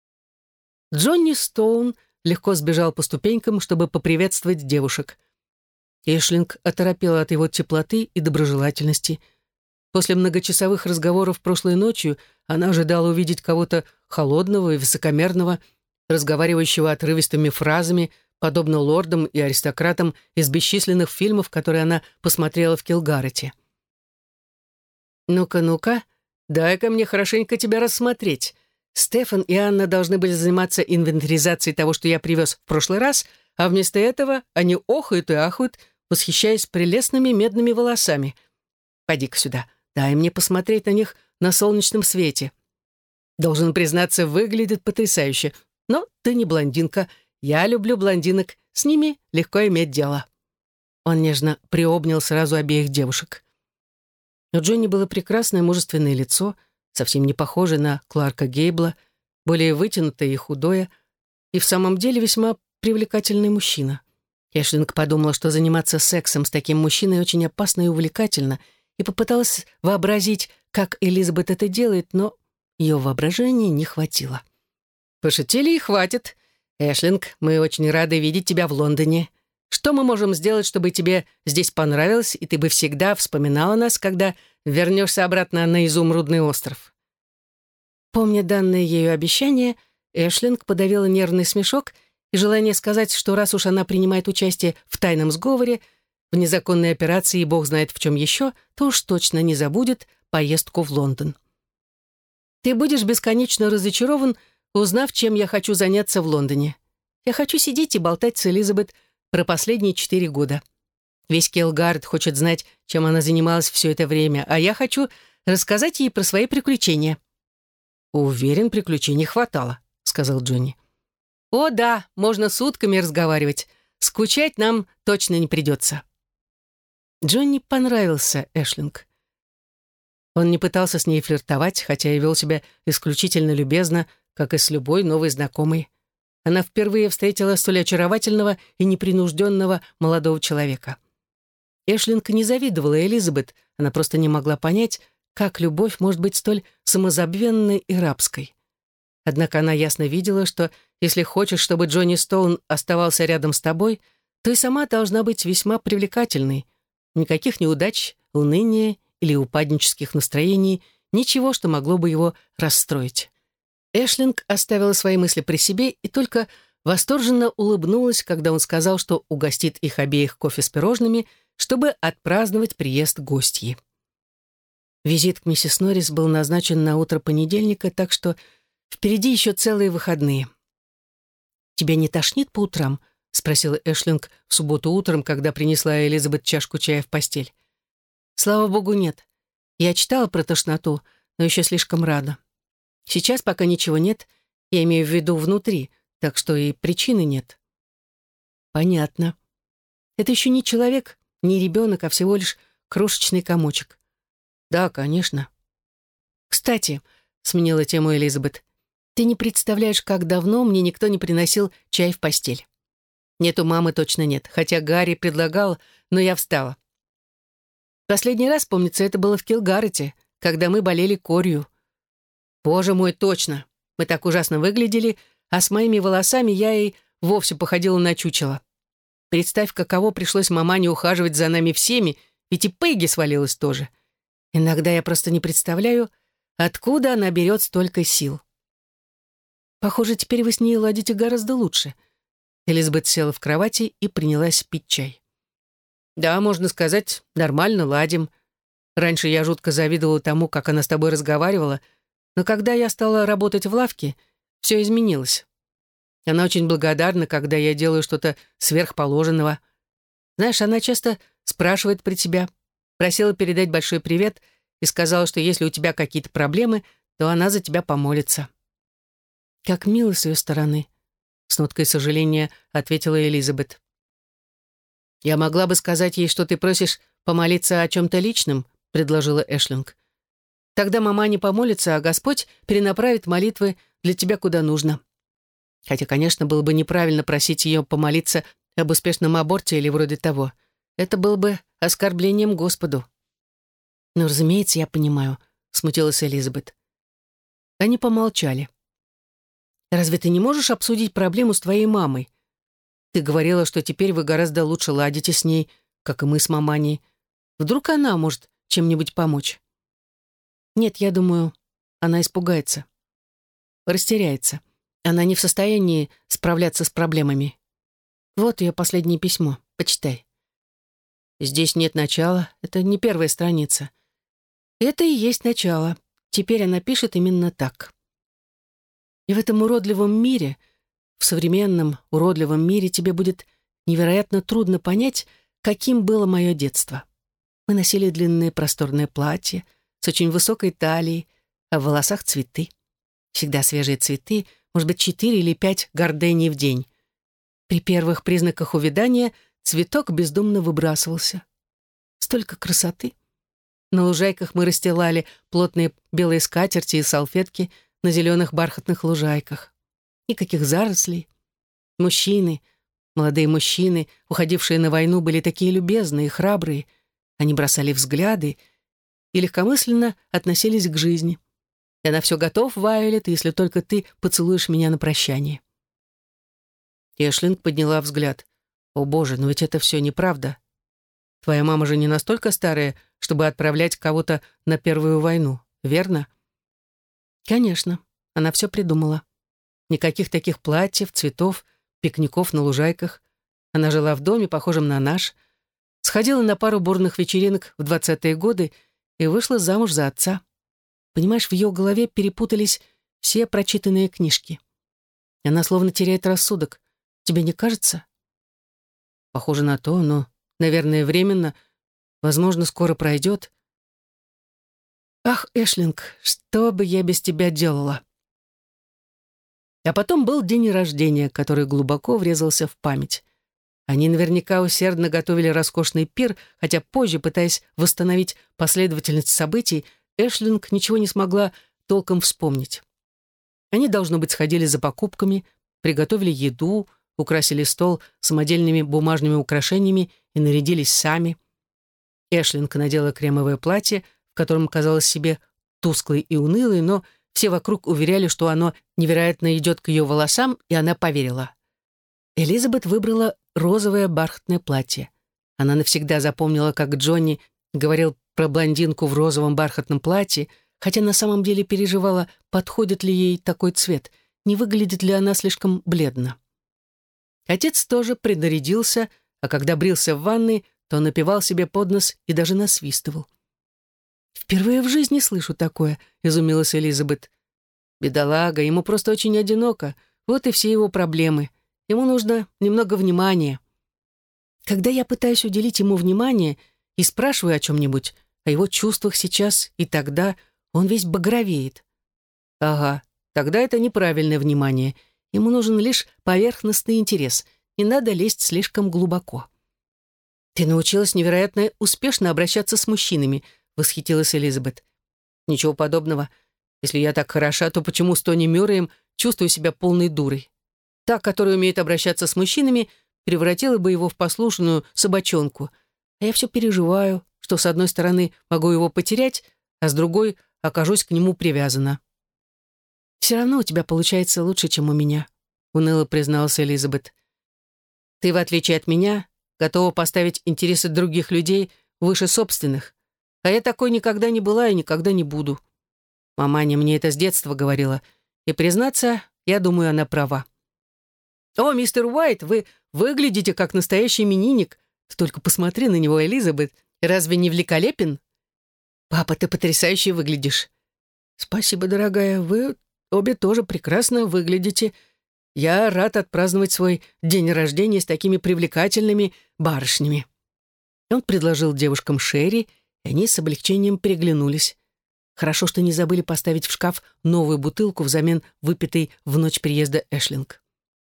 Джонни Стоун легко сбежал по ступенькам, чтобы поприветствовать девушек. Эшлинг оторопела от его теплоты и доброжелательности. После многочасовых разговоров прошлой ночью она ожидала увидеть кого-то холодного и высокомерного, разговаривающего отрывистыми фразами, подобно лордам и аристократам из бесчисленных фильмов, которые она посмотрела в Килгарете. «Ну-ка, ну-ка, дай-ка мне хорошенько тебя рассмотреть. Стефан и Анна должны были заниматься инвентаризацией того, что я привез в прошлый раз, а вместо этого они охают и ахают, восхищаясь прелестными медными волосами. Пойди-ка сюда, дай мне посмотреть на них на солнечном свете. Должен признаться, выглядит потрясающе. Но ты не блондинка. Я люблю блондинок. С ними легко иметь дело». Он нежно приобнял сразу обеих девушек. У Джонни было прекрасное мужественное лицо, совсем не похожее на Кларка Гейбла, более вытянутое и худое, и в самом деле весьма привлекательный мужчина. Эшлинг подумала, что заниматься сексом с таким мужчиной очень опасно и увлекательно, и попыталась вообразить, как Элизабет это делает, но ее воображения не хватило. «Пошутили и хватит. Эшлинг, мы очень рады видеть тебя в Лондоне. Что мы можем сделать, чтобы тебе здесь понравилось, и ты бы всегда вспоминала нас, когда вернешься обратно на Изумрудный остров?» Помня данное ею обещание, Эшлинг подавила нервный смешок и желание сказать, что раз уж она принимает участие в тайном сговоре, в незаконной операции и бог знает в чем еще, то уж точно не забудет поездку в Лондон. «Ты будешь бесконечно разочарован, узнав, чем я хочу заняться в Лондоне. Я хочу сидеть и болтать с Элизабет про последние 4 года. Весь Келгард хочет знать, чем она занималась все это время, а я хочу рассказать ей про свои приключения». «Уверен, приключений хватало», — сказал Джонни. «О да, можно сутками разговаривать. Скучать нам точно не придется». Джонни понравился Эшлинг. Он не пытался с ней флиртовать, хотя и вел себя исключительно любезно, как и с любой новой знакомой. Она впервые встретила столь очаровательного и непринужденного молодого человека. Эшлинг не завидовала Элизабет, она просто не могла понять, как любовь может быть столь самозабвенной и рабской. Однако она ясно видела, что если хочешь, чтобы Джонни Стоун оставался рядом с тобой, то и сама должна быть весьма привлекательной. Никаких неудач, уныния или упаднических настроений, ничего, что могло бы его расстроить. Эшлинг оставила свои мысли при себе и только восторженно улыбнулась, когда он сказал, что угостит их обеих кофе с пирожными, чтобы отпраздновать приезд гостьи. Визит к миссис Норрис был назначен на утро понедельника, так что впереди еще целые выходные. «Тебя не тошнит по утрам?» — спросила Эшлинг в субботу утром, когда принесла Элизабет чашку чая в постель. «Слава богу, нет. Я читала про тошноту, но еще слишком рано. Сейчас пока ничего нет, я имею в виду внутри, так что и причины нет». «Понятно. Это еще не человек, не ребенок, а всего лишь крошечный комочек». «Да, конечно». «Кстати», — сменила тему Элизабет, «ты не представляешь, как давно мне никто не приносил чай в постель. Нет, у мамы точно нет, хотя Гарри предлагал, но я встала. Последний раз, помнится, это было в Килгарете, когда мы болели корью. Боже мой, точно. Мы так ужасно выглядели, а с моими волосами я и вовсе походила на чучело. Представь, каково пришлось мамане ухаживать за нами всеми, ведь и Пегги свалилась тоже. Иногда я просто не представляю, откуда она берет столько сил». «Похоже, теперь вы с ней ладите гораздо лучше». Элизабет села в кровати и принялась пить чай. «Да, можно сказать, нормально ладим. Раньше я жутко завидовала тому, как она с тобой разговаривала, но когда я стала работать в лавке, все изменилось. Она очень благодарна, когда я делаю что-то сверхположенного. Знаешь, она часто спрашивает про тебя, просила передать большой привет и сказала, что если у тебя какие-то проблемы, то она за тебя помолится». «Как мило с ее стороны», — с ноткой сожаления ответила Элизабет. «Я могла бы сказать ей, что ты просишь помолиться о чем-то личном», — предложила Эшлинг. «Тогда мама не помолится, а Господь перенаправит молитвы для тебя куда нужно. Хотя, конечно, было бы неправильно просить ее помолиться об успешном аборте или вроде того. Это было бы оскорблением Господу». «Ну, разумеется, я понимаю», — смутилась Элизабет. Они помолчали. «Разве ты не можешь обсудить проблему с твоей мамой? Ты говорила, что теперь вы гораздо лучше ладите с ней, как и мы с маманей. Вдруг она может чем-нибудь помочь?» «Нет, я думаю, она испугается. Растеряется. Она не в состоянии справляться с проблемами. Вот ее последнее письмо. Почитай». «Здесь нет начала. Это не первая страница». «Это и есть начало. Теперь она пишет именно так. И в этом уродливом мире, в современном уродливом мире тебе будет невероятно трудно понять, каким было мое детство. Мы носили длинные просторные платья с очень высокой талией, а в волосах цветы. Всегда свежие цветы, может быть, 4 или 5 гордений в день. При первых признаках увядания цветок бездумно выбрасывался. Столько красоты. На лужайках мы расстилали плотные белые скатерти и салфетки на зеленых бархатных лужайках. Никаких зарослей. Мужчины, молодые мужчины, уходившие на войну, были такие любезные и храбрые. Они бросали взгляды и легкомысленно относились к жизни. «Я на все готов, Вайолет, если только ты поцелуешь меня на прощание». Эшлинг подняла взгляд. «О, Боже, но ведь это все неправда. Твоя мама же не настолько старая, чтобы отправлять кого-то на Первую войну, верно?» «Конечно, она все придумала. Никаких таких платьев, цветов, пикников на лужайках. Она жила в доме, похожем на наш, сходила на пару бурных вечеринок в 20-е годы и вышла замуж за отца. Понимаешь, в ее голове перепутались все прочитанные книжки. Она словно теряет рассудок. Тебе не кажется?» «Похоже на то, но, наверное, временно. Возможно, скоро пройдет». «Ах, Эшлинг, что бы я без тебя делала?» А потом был день рождения, который глубоко врезался в память. Они наверняка усердно готовили роскошный пир, хотя позже, пытаясь восстановить последовательность событий, Эшлинг ничего не смогла толком вспомнить. Они, должно быть, сходили за покупками, приготовили еду, украсили стол самодельными бумажными украшениями и нарядились сами. Эшлинг надела кремовое платье, в котором казалось себе тусклой и унылой, но все вокруг уверяли, что оно невероятно идет к ее волосам, и она поверила. Элизабет выбрала розовое бархатное платье. Она навсегда запомнила, как Джонни говорил про блондинку в розовом бархатном платье, хотя на самом деле переживала, подходит ли ей такой цвет, не выглядит ли она слишком бледно. Отец тоже принарядился, а когда брился в ванной, то напевал себе под нос и даже насвистывал. «Впервые в жизни слышу такое», — изумилась Элизабет. «Бедолага, ему просто очень одиноко. Вот и все его проблемы. Ему нужно немного внимания. Когда я пытаюсь уделить ему внимание и спрашиваю о чем-нибудь, о его чувствах сейчас и тогда, он весь багровеет». «Ага, тогда это неправильное внимание. Ему нужен лишь поверхностный интерес. Не надо лезть слишком глубоко». «Ты научилась невероятно успешно обращаться с мужчинами», — восхитилась Элизабет. «Ничего подобного. Если я так хороша, то почему с Тони Мюрреем чувствую себя полной дурой? Та, которая умеет обращаться с мужчинами, превратила бы его в послушную собачонку. А я все переживаю, что с одной стороны могу его потерять, а с другой окажусь к нему привязана». «Все равно у тебя получается лучше, чем у меня», — уныло призналась Элизабет. «Ты, в отличие от меня, готова поставить интересы других людей выше собственных. А я такой никогда не была и никогда не буду. Маманя мне это с детства говорила, и, признаться, я думаю, она права». «О, мистер Уайт, вы выглядите как настоящий именинник. Ты только посмотри на него, Элизабет. Разве не великолепен?» «Папа, ты потрясающе выглядишь». «Спасибо, дорогая, вы обе тоже прекрасно выглядите. Я рад отпраздновать свой день рождения с такими привлекательными барышнями». Он предложил девушкам шерри, и они с облегчением переглянулись. Хорошо, что не забыли поставить в шкаф новую бутылку взамен выпитой в ночь приезда Эшлинг.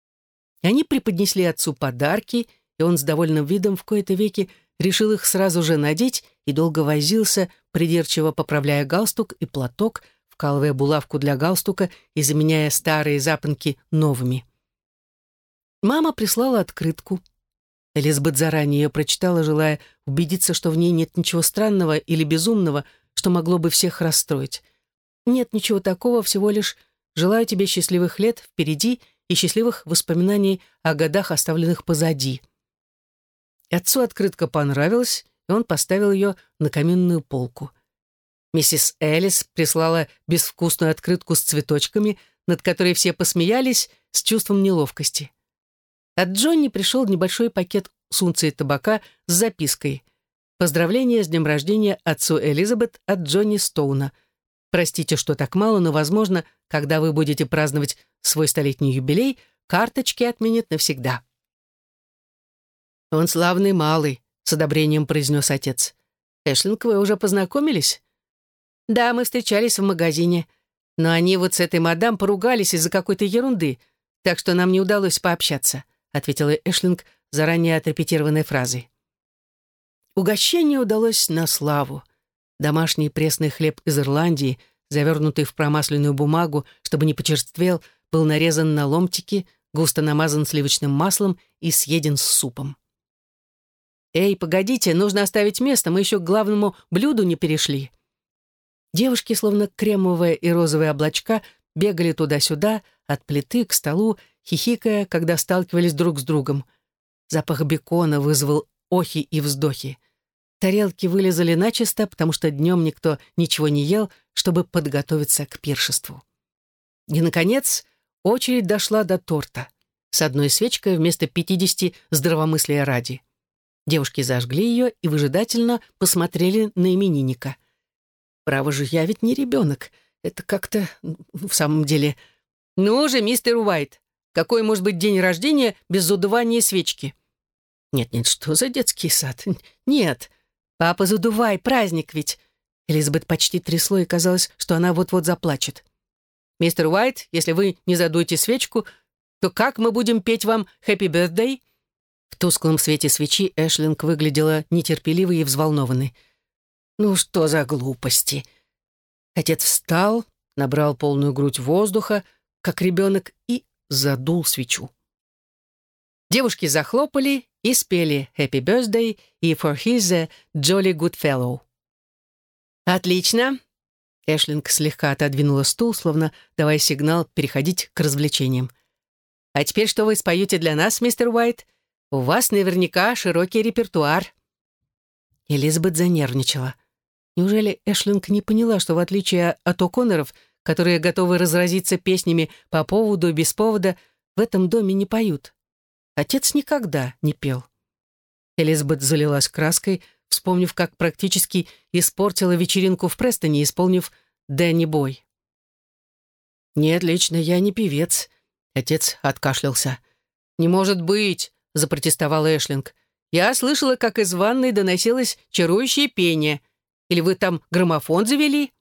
И они преподнесли отцу подарки, и он с довольным видом в кои-то веки решил их сразу же надеть и долго возился, придирчиво поправляя галстук и платок, вкалывая булавку для галстука и заменяя старые запонки новыми. Мама прислала открытку. Элизабет заранее ее прочитала, желая убедиться, что в ней нет ничего странного или безумного, что могло бы всех расстроить. Нет ничего такого, всего лишь желаю тебе счастливых лет впереди и счастливых воспоминаний о годах, оставленных позади. Отцу открытка понравилась, и он поставил ее на каминную полку. Миссис Элис прислала безвкусную открытку с цветочками, над которой все посмеялись с чувством неловкости. От Джонни пришел небольшой пакет сунца и табака с запиской: «Поздравления с днем рождения отцу Элизабет от Джонни Стоуна. Простите, что так мало, но, возможно, когда вы будете праздновать свой столетний юбилей, карточки отменят навсегда». «Он славный малый», — с одобрением произнес отец. «Эшлинг, вы уже познакомились?» «Да, мы встречались в магазине, но они вот с этой мадам поругались из-за какой-то ерунды, так что нам не удалось пообщаться», — ответила Эшлинг заранее отрепетированной фразой. Угощение удалось на славу. Домашний пресный хлеб из Ирландии, завернутый в промасленную бумагу, чтобы не почерствел, был нарезан на ломтики, густо намазан сливочным маслом и съеден с супом. «Эй, погодите, нужно оставить место, мы еще к главному блюду не перешли». Девушки, словно кремовые и розовые облачка, бегали туда-сюда, от плиты к столу, хихикая, когда сталкивались друг с другом. Запах бекона вызвал охи и вздохи. Тарелки вылезали начисто, потому что днем никто ничего не ел, чтобы подготовиться к пиршеству. И, наконец, очередь дошла до торта. С одной свечкой вместо 50 здравомыслия ради. Девушки зажгли ее и выжидательно посмотрели на именинника. «Право же, я ведь не ребенок. Это как-то в самом деле...» «Ну же, мистер Уайт, какой может быть день рождения без задувания свечки?» «Нет-нет, что за детский сад? Нет. Папа, задувай, праздник ведь!» Элизабет почти трясло, и казалось, что она вот-вот заплачет. «Мистер Уайт, если вы не задуете свечку, то как мы будем петь вам «Happy Birthday»?» В тусклом свете свечи Эшлинг выглядела нетерпеливой и взволнованной. «Ну что за глупости?» Отец встал, набрал полную грудь воздуха, как ребенок, и задул свечу. Девушки захлопали и спели «Happy Birthday» и «For he's a jolly good fellow». «Отлично!» Эшлинг слегка отодвинула стул, словно давая сигнал переходить к развлечениям. «А теперь что вы споете для нас, мистер Уайт? У вас наверняка широкий репертуар». Элизабет занервничала. Неужели Эшлинг не поняла, что в отличие от О'Конноров, которые готовы разразиться песнями по поводу и без повода, в этом доме не поют? Отец никогда не пел. Элизабет залилась краской, вспомнив, как практически испортила вечеринку в Престоне, исполнив «Дэнни Бой». «Нет, лично я не певец», — отец откашлялся. «Не может быть», — запротестовал Эшлинг. «Я слышала, как из ванной доносилось чарующее пение. Или вы там граммофон завели?»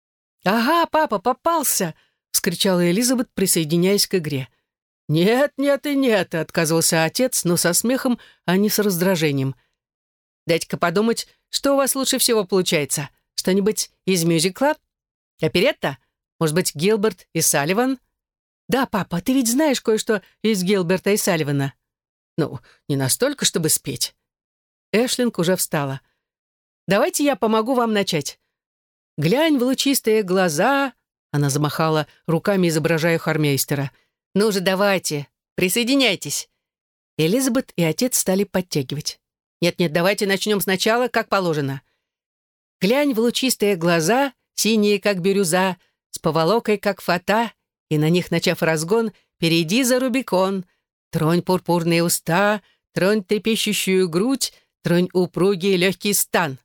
«Ага, папа, попался!» — вскричала Элизабет, присоединяясь к игре. «Нет, нет и нет», — отказывался отец, но со смехом, а не с раздражением. «Дайте-ка подумать, что у вас лучше всего получается. Что-нибудь из мюзикла? Оперетта? Может быть, Гилберт и Салливан?» «Да, папа, ты ведь знаешь кое-что из Гилберта и Салливана». «Ну, не настолько, чтобы спеть». Эшлинг уже встала. «Давайте я помогу вам начать. Глянь в лучистые глаза...» Она замахала руками, изображая хормейстера. «Ну же, давайте, присоединяйтесь». Элизабет и отец стали подтягивать. «Нет-нет, давайте начнем сначала, как положено. Глянь в лучистые глаза, синие, как бирюза, с поволокой, как фата, и на них, начав разгон, перейди за Рубикон. Тронь пурпурные уста, тронь трепещущую грудь, тронь упругий легкий стан».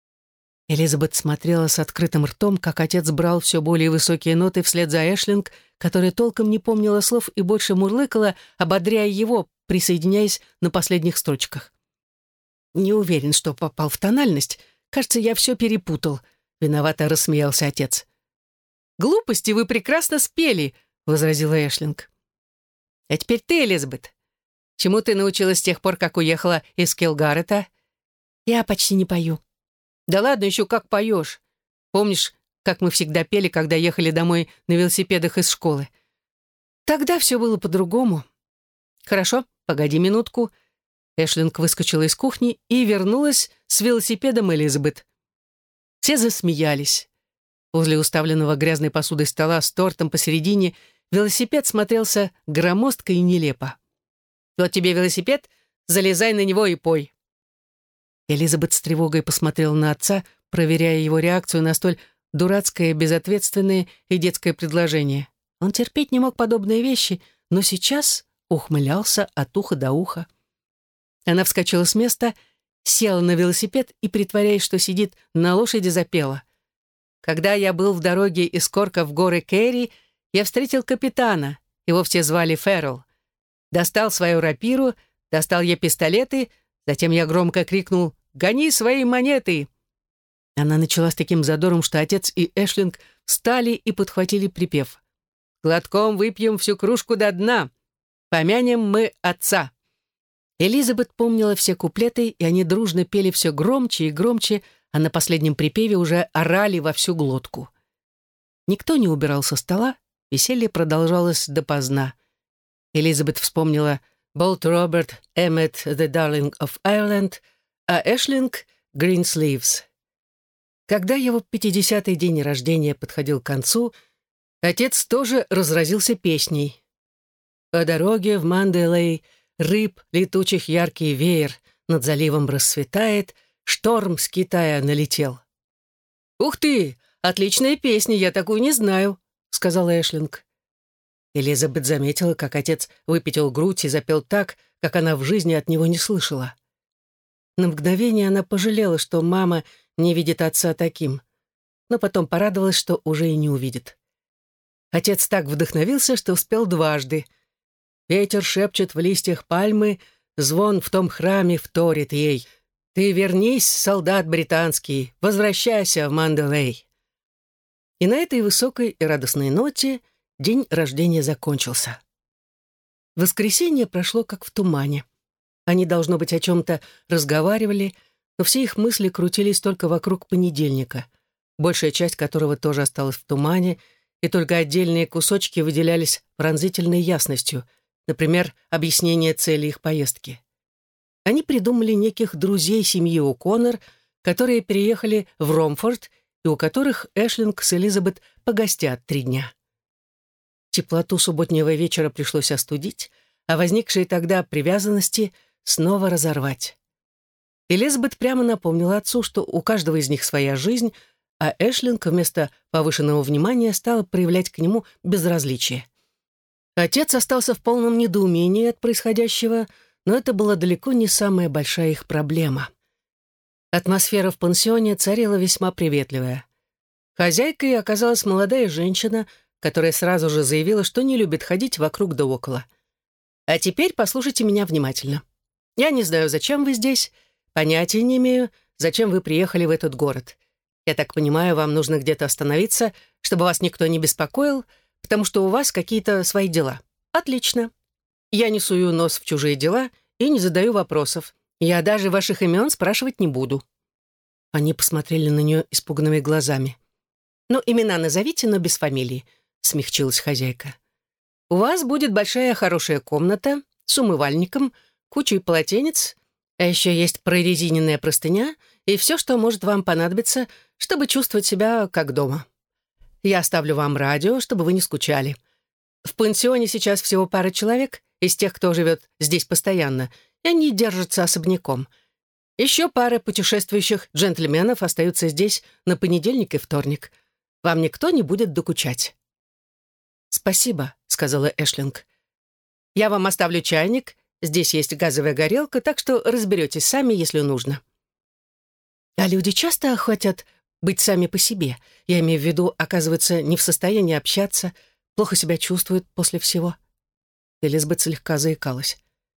Элизабет смотрела с открытым ртом, как отец брал все более высокие ноты вслед за Эшлинг, которая толком не помнила слов и больше мурлыкала, ободряя его, присоединяясь на последних строчках. «Не уверен, что попал в тональность. Кажется, я все перепутал», — виновато рассмеялся отец. «Глупости вы прекрасно спели», — возразила Эшлинг. «А теперь ты, Элизабет. Чему ты научилась с тех пор, как уехала из Килгарета?» «Я почти не пою». «Да ладно, еще как поешь. Помнишь, как мы всегда пели, когда ехали домой на велосипедах из школы?» «Тогда все было по-другому». «Хорошо, погоди минутку». Эшлинг выскочила из кухни и вернулась с велосипедом Элизабет. Все засмеялись. Возле уставленного грязной посудой стола с тортом посередине велосипед смотрелся громоздко и нелепо. «Вот тебе велосипед, залезай на него и пой». Элизабет с тревогой посмотрела на отца, проверяя его реакцию на столь дурацкое, безответственное и детское предложение. Он терпеть не мог подобные вещи, но сейчас ухмылялся от уха до уха. Она вскочила с места, села на велосипед и, притворяясь, что сидит на лошади, запела. «Когда я был в дороге из Корка в горы Керри, я встретил капитана, его все звали Феррелл. Достал свою рапиру, достал я пистолеты, затем я громко крикнул «Гони свои монеты!». Она начала с таким задором, что отец и Эшлинг встали и подхватили припев. «Глотком выпьем всю кружку до дна, помянем мы отца». Элизабет помнила все куплеты, и они дружно пели все громче и громче, а на последнем припеве уже орали во всю глотку. Никто не убирал со стола, веселье продолжалось допоздна. Элизабет вспомнила «Болт Роберт Эммет, the Darling of Ireland», а Эшлинг «Green Sleeves». Когда его 50-й день рождения подходил к концу, отец тоже разразился песней. «По дороге в Манделей рыб летучих яркий веер над заливом расцветает, шторм с Китая налетел». «Ух ты! Отличная песня, я такую не знаю», — сказала Эшлинг. Элизабет заметила, как отец выпятил грудь и запел так, как она в жизни от него не слышала. На мгновение она пожалела, что мама не видит отца таким, но потом порадовалась, что уже и не увидит. Отец так вдохновился, что успел дважды. Ветер шепчет в листьях пальмы, звон в том храме вторит ей. «Ты вернись, солдат британский, возвращайся в Манделей». И на этой высокой и радостной ноте день рождения закончился. Воскресенье прошло как в тумане. Они, должно быть, о чем-то разговаривали, но все их мысли крутились только вокруг понедельника, большая часть которого тоже осталась в тумане, и только отдельные кусочки выделялись пронзительной ясностью, например, объяснение цели их поездки. Они придумали неких друзей семьи О'Коннор, которые переехали в Ромфорд и у которых Эшлинг с Элизабет погостят 3 дня. Теплоту субботнего вечера пришлось остудить, а возникшие тогда привязанности снова разорвать. Элизабет прямо напомнила отцу, что у каждого из них своя жизнь, а Эшлинг вместо повышенного внимания стала проявлять к нему безразличие. Отец остался в полном недоумении от происходящего, но это была далеко не самая большая их проблема. Атмосфера в пансионе царила весьма приветливая. Хозяйкой оказалась молодая женщина, которая сразу же заявила, что не любит ходить вокруг да около. «А теперь послушайте меня внимательно. Я не знаю, зачем вы здесь, понятия не имею, зачем вы приехали в этот город. Я так понимаю, вам нужно где-то остановиться, чтобы вас никто не беспокоил, потому что у вас какие-то свои дела. Отлично. Я не сую нос в чужие дела и не задаю вопросов. Я даже ваших имен спрашивать не буду». Они посмотрели на нее испуганными глазами. «Ну, имена назовите, но без фамилии», — смягчилась хозяйка. «У вас будет большая хорошая комната с умывальником, кучей полотенец, а еще есть прорезиненная простыня и все, что может вам понадобиться, чтобы чувствовать себя как дома. Я оставлю вам радио, чтобы вы не скучали. В пансионе сейчас всего пара человек из тех, кто живет здесь постоянно, и они держатся особняком. Еще пара путешествующих джентльменов остаются здесь на понедельник и вторник. Вам никто не будет докучать». «Спасибо», — сказала Эшлинг. «Я вам оставлю чайник, здесь есть газовая горелка, так что разберетесь сами, если нужно». «А люди часто хотят быть сами по себе? Я имею в виду, оказываются не в состоянии общаться, плохо себя чувствуют после всего?» Элизабет слегка заикалась.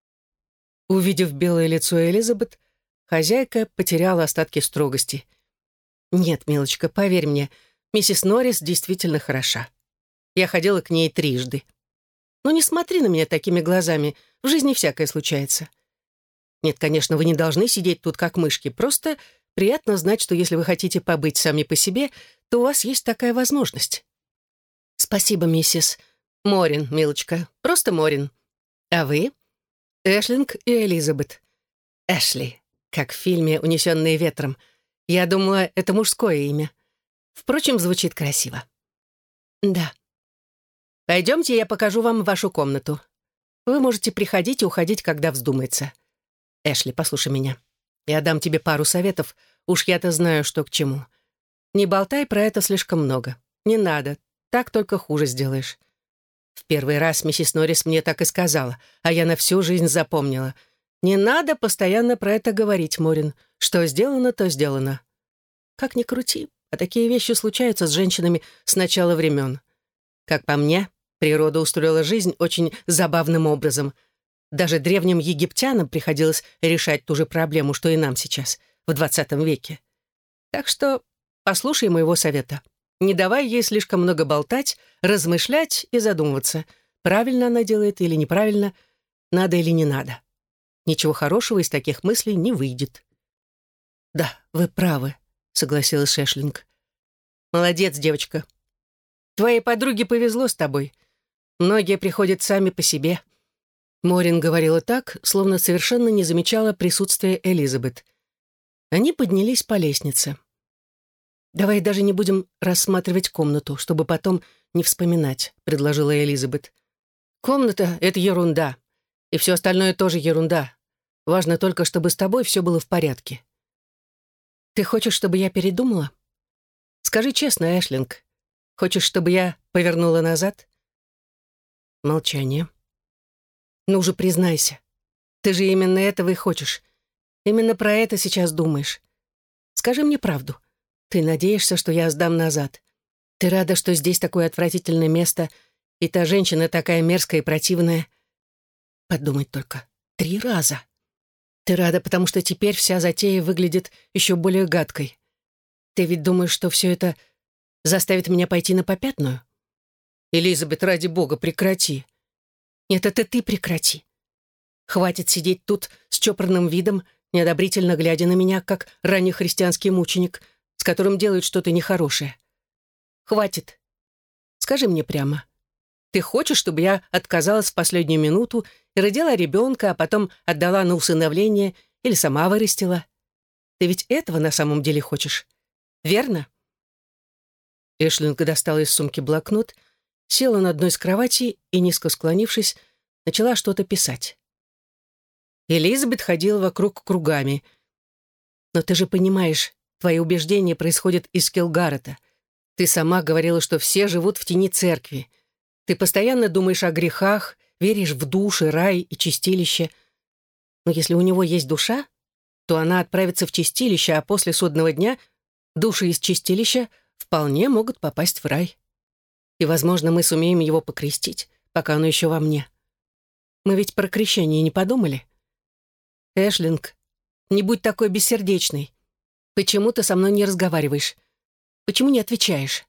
Увидев белое лицо Элизабет, хозяйка потеряла остатки строгости. «Нет, милочка, поверь мне, миссис Норрис действительно хороша. Я ходила к ней 3 Но не смотри на меня такими глазами, в жизни всякое случается. Нет, конечно, вы не должны сидеть тут как мышки, просто приятно знать, что если вы хотите побыть сами по себе, то у вас есть такая возможность». «Спасибо, миссис Морин, милочка, просто Морин. А вы?» «Эшлинг и Элизабет». «Эшли, как в фильме «Унесенные ветром». Я думала, это мужское имя. Впрочем, звучит красиво». «Да». «Пойдемте, я покажу вам вашу комнату. Вы можете приходить и уходить, когда вздумается. Эшли, послушай меня. Я дам тебе пару советов, уж я-то знаю, что к чему. Не болтай про это слишком много. Не надо, так только хуже сделаешь. В первый раз миссис Норрис мне так и сказала, а я на всю жизнь запомнила. Не надо постоянно про это говорить, Морин. Что сделано, то сделано. Как ни крути, а такие вещи случаются с женщинами с начала времен. Как по мне, природа устроила жизнь очень забавным образом. Даже древним египтянам приходилось решать ту же проблему, что и нам сейчас, в 20 веке. Так что послушай моего совета. Не давай ей слишком много болтать, размышлять и задумываться, правильно она делает или неправильно, надо или не надо. Ничего хорошего из таких мыслей не выйдет. «Да, вы правы», — согласилась Эшлинг. «Молодец, девочка. Твоей подруге повезло с тобой. Многие приходят сами по себе». Морин говорила так, словно совершенно не замечала присутствия Элизабет. Они поднялись по лестнице. «Давай даже не будем рассматривать комнату, чтобы потом не вспоминать», — предложила Элизабет. «Комната — это ерунда, и все остальное тоже ерунда. Важно только, чтобы с тобой все было в порядке». «Ты хочешь, чтобы я передумала? Скажи честно, Эшлинг, хочешь, чтобы я повернула назад?» Молчание. «Ну же, признайся. Ты же именно этого и хочешь. Именно про это сейчас думаешь. Скажи мне правду. Ты надеешься, что я сдам назад? Ты рада, что здесь такое отвратительное место, и та женщина такая мерзкая и противная? Подумать только. 3 раза. Ты рада, потому что теперь вся затея выглядит еще более гадкой. Ты ведь думаешь, что все это заставит меня пойти на попятную? Элизабет, ради бога, прекрати. Нет, это ты прекрати. Хватит сидеть тут с чопорным видом, неодобрительно глядя на меня, как раннехристианский мученик, с которым делают что-то нехорошее. Хватит. Скажи мне прямо. Ты хочешь, чтобы я отказалась в последнюю минуту и родила ребенка, а потом отдала на усыновление или сама вырастила? Ты ведь этого на самом деле хочешь? Верно?» Эшлинг достала из сумки блокнот, села на одной из кроватей и, низко склонившись, начала что-то писать. Элизабет ходила вокруг кругами. «Но ты же понимаешь, твои убеждения происходят из Келгарета. Ты сама говорила, что все живут в тени церкви. Ты постоянно думаешь о грехах, веришь в души, рай и чистилище. Но если у него есть душа, то она отправится в чистилище, а после судного дня души из чистилища вполне могут попасть в рай. И, возможно, мы сумеем его покрестить, пока оно еще во мне. Мы ведь про крещение не подумали? Эшлинг, не будь такой бессердечной. Почему ты со мной не разговариваешь? Почему не отвечаешь?»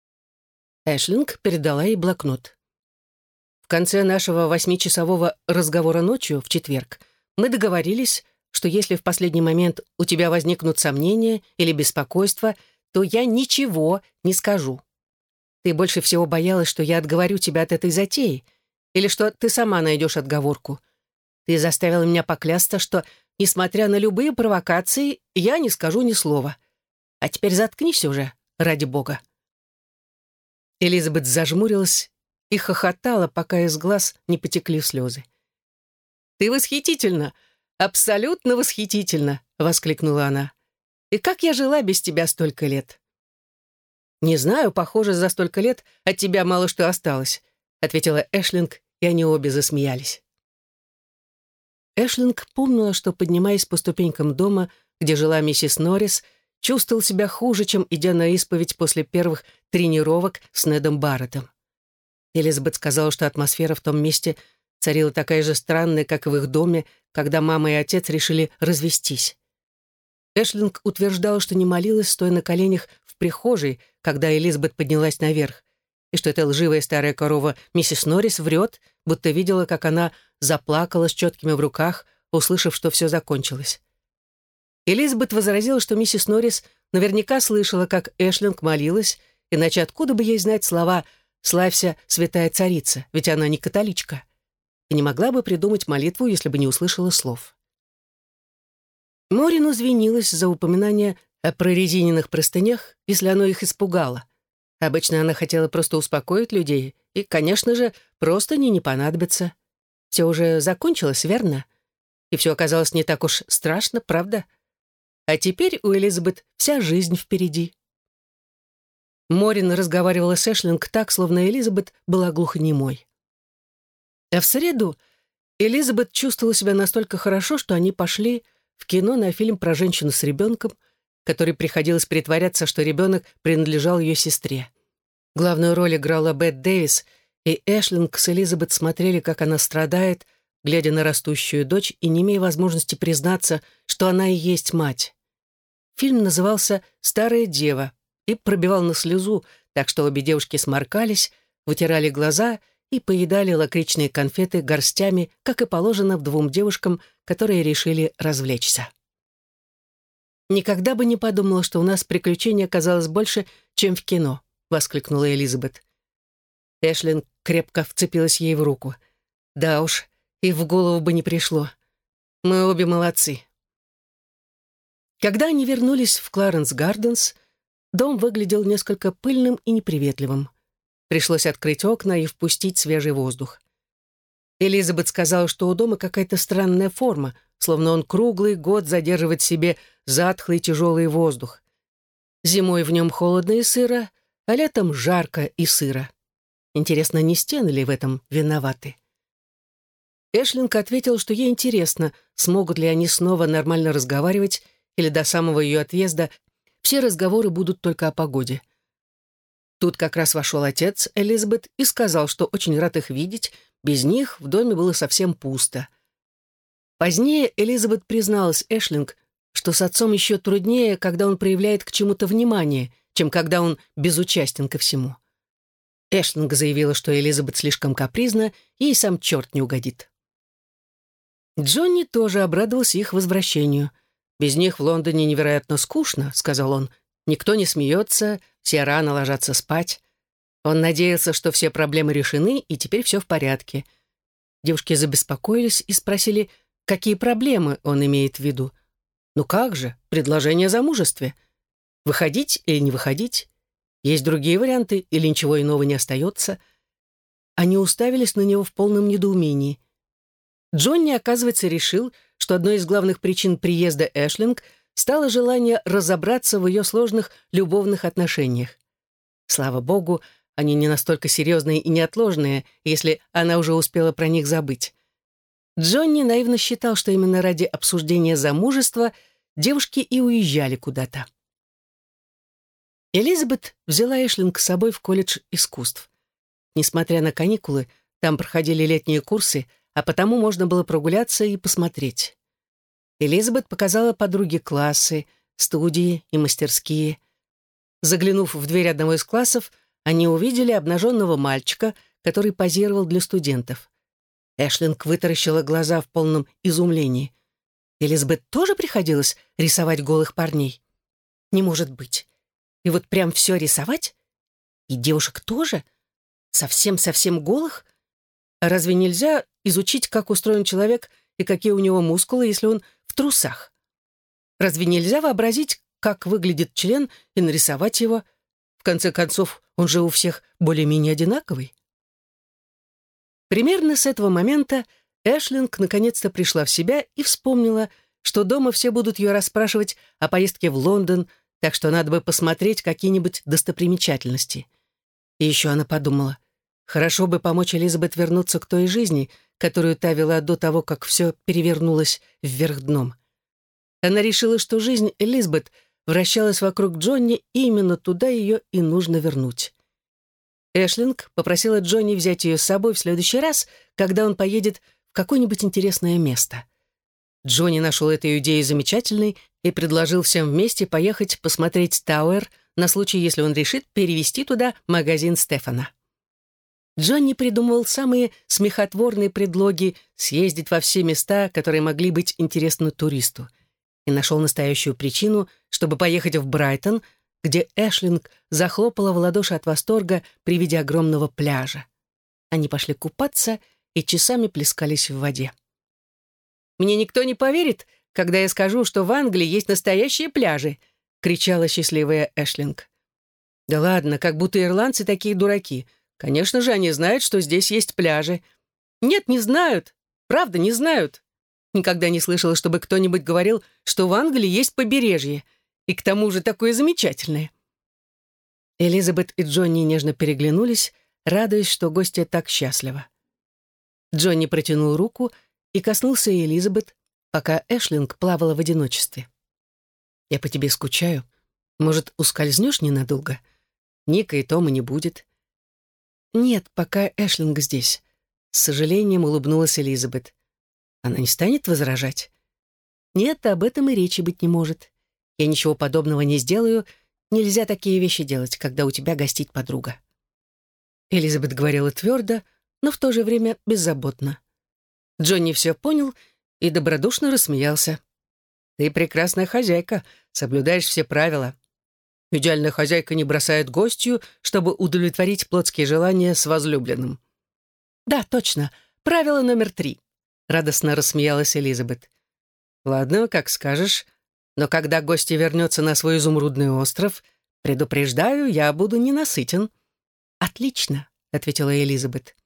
Эшлинг передала ей блокнот. «В конце нашего 8-часового разговора ночью, в четверг, мы договорились, что если в последний момент у тебя возникнут сомнения или беспокойства, то я ничего не скажу. Ты больше всего боялась, что я отговорю тебя от этой затеи, или что ты сама найдешь отговорку. Ты заставила меня поклясться, что, несмотря на любые провокации, я не скажу ни слова. А теперь заткнись уже, ради бога». Элизабет зажмурилась и хохотала, пока из глаз не потекли слезы. «Ты восхитительна, абсолютно восхитительна!» — воскликнула она. «И как я жила без тебя столько лет?» «Не знаю, похоже, за столько лет от тебя мало что осталось», — ответила Эшлинг, и они обе засмеялись. Эшлинг помнила, что, поднимаясь по ступенькам дома, где жила миссис Норрис, чувствовал себя хуже, чем идя на исповедь после первых тренировок с Недом Барреттом. Элизабет сказала, что атмосфера в том месте царила такая же странная, как и в их доме, когда мама и отец решили развестись. Эшлинг утверждала, что не молилась, стоя на коленях в прихожей, когда Элизабет поднялась наверх, и что эта лживая старая корова миссис Норрис врет, будто видела, как она заплакала с четкими в руках, услышав, что все закончилось. Элизабет возразила, что миссис Норрис наверняка слышала, как Эшлинг молилась, иначе откуда бы ей знать слова «Славься, святая царица», ведь она не католичка, и не могла бы придумать молитву, если бы не услышала слов. Морин извинилась за упоминание о прорезиненных простынях, если оно их испугало. Обычно она хотела просто успокоить людей, и, конечно же, простыни не понадобятся. Все уже закончилось, верно? И все оказалось не так уж страшно, правда? А теперь у Элизабет вся жизнь впереди. Морин разговаривала с Эшлинг так, словно Элизабет была глухонемой. А в среду Элизабет чувствовала себя настолько хорошо, что они пошли в кино на фильм про женщину с ребенком, которой приходилось притворяться, что ребенок принадлежал ее сестре. Главную роль играла Бет Дэвис, и Эшлинг с Элизабет смотрели, как она страдает, глядя на растущую дочь и не имея возможности признаться, что она и есть мать. Фильм назывался «Старая дева» и пробивал на слезу, так что обе девушки сморкались, вытирали глаза и поедали лакричные конфеты горстями, как и положено двум девушкам, которые решили развлечься. «Никогда бы не подумала, что у нас приключений оказалось больше, чем в кино», — воскликнула Элизабет. Эшлин крепко вцепилась ей в руку. «Да уж, и в голову бы не пришло. Мы обе молодцы». Когда они вернулись в Кларенс-Гарденс, дом выглядел несколько пыльным и неприветливым. Пришлось открыть окна и впустить свежий воздух. Элизабет сказала, что у дома какая-то странная форма, словно он круглый год задерживает в себе затхлый тяжелый воздух. Зимой в нем холодно и сыро, а летом жарко и сыро. Интересно, не стены ли в этом виноваты? Эшлинг ответил, что ей интересно, смогут ли они снова нормально разговаривать, или до самого ее отъезда все разговоры будут только о погоде. Тут как раз вошел отец Элизабет и сказал, что очень рад их видеть, без них в доме было совсем пусто. Позднее Элизабет призналась Эшлинг, что с отцом еще труднее, когда он проявляет к чему-то внимание, чем когда он безучастен ко всему. Эшлинг заявила, что Элизабет слишком капризна, ей сам черт не угодит. Джонни тоже обрадовался их возвращению. «Без них в Лондоне невероятно скучно», — сказал он. «Никто не смеется, все рано ложатся спать». Он надеялся, что все проблемы решены, и теперь все в порядке. Девушки забеспокоились и спросили, какие проблемы он имеет в виду. «Ну как же, предложение о замужестве. Выходить или не выходить? Есть другие варианты или ничего иного не остается?» Они уставились на него в полном недоумении. Джонни, оказывается, решил, что одной из главных причин приезда Эшлинг стало желание разобраться в ее сложных любовных отношениях. Слава богу, они не настолько серьезные и неотложные, если она уже успела про них забыть. Джонни наивно считал, что именно ради обсуждения замужества девушки и уезжали куда-то. Элизабет взяла Эшлинг с собой в колледж искусств. Несмотря на каникулы, там проходили летние курсы, а потому можно было прогуляться и посмотреть. Элизабет показала подруге классы, студии и мастерские. Заглянув в дверь одного из классов, они увидели обнаженного мальчика, который позировал для студентов. Эшлинг вытаращила глаза в полном изумлении. Элизабет тоже приходилось рисовать голых парней? Не может быть. И вот прям все рисовать? И девушек тоже? Совсем-совсем голых? А разве нельзя изучить, как устроен человек и какие у него мускулы, если он в трусах? Разве нельзя вообразить, как выглядит член, и нарисовать его? В конце концов, он же у всех более-менее одинаковый. Примерно с этого момента Эшлинг наконец-то пришла в себя и вспомнила, что дома все будут ее расспрашивать о поездке в Лондон, так что надо бы посмотреть какие-нибудь достопримечательности. И еще она подумала, хорошо бы помочь Элизабет вернуться к той жизни, которую та вела до того, как все перевернулось вверх дном. Она решила, что жизнь Элизабет вращалась вокруг Джонни, и именно туда ее и нужно вернуть. Эшлинг попросила Джонни взять ее с собой в следующий раз, когда он поедет в какое-нибудь интересное место. Джонни нашел эту идею замечательной и предложил всем вместе поехать посмотреть Тауэр на случай, если он решит перевести туда магазин Стефана. Джонни придумывал самые смехотворные предлоги съездить во все места, которые могли быть интересны туристу, и нашел настоящую причину, чтобы поехать в Брайтон, где Эшлинг захлопала в ладоши от восторга при виде огромного пляжа. Они пошли купаться и часами плескались в воде. «Мне никто не поверит, когда я скажу, что в Англии есть настоящие пляжи», — кричала счастливая Эшлинг. «Да ладно, как будто ирландцы такие дураки. Конечно же, они знают, что здесь есть пляжи». «Нет, не знают. Правда, не знают. Никогда не слышала, чтобы кто-нибудь говорил, что в Англии есть побережье, и к тому же такое замечательное». Элизабет и Джонни нежно переглянулись, радуясь, что гостья так счастлива. Джонни протянул руку и коснулся Элизабет, пока Эшлинг плавала в одиночестве. «Я по тебе скучаю. Может, ускользнешь ненадолго? Ника и Тома не будет». «Нет, пока Эшлинг здесь», — с сожалением улыбнулась Элизабет. «Она не станет возражать?» «Нет, об этом и речи быть не может. Я ничего подобного не сделаю. Нельзя такие вещи делать, когда у тебя гостит подруга». Элизабет говорила твердо, но в то же время беззаботно. Джонни все понял и добродушно рассмеялся. Ты прекрасная хозяйка, соблюдаешь все правила. Идеальная хозяйка не бросает гостью, чтобы удовлетворить плотские желания с возлюбленным». «Да, точно. Правило номер 3», — радостно рассмеялась Элизабет. «Ладно, как скажешь. Но когда гости вернется на свой изумрудный остров, предупреждаю, я буду ненасытен». «Отлично», — ответила Элизабет.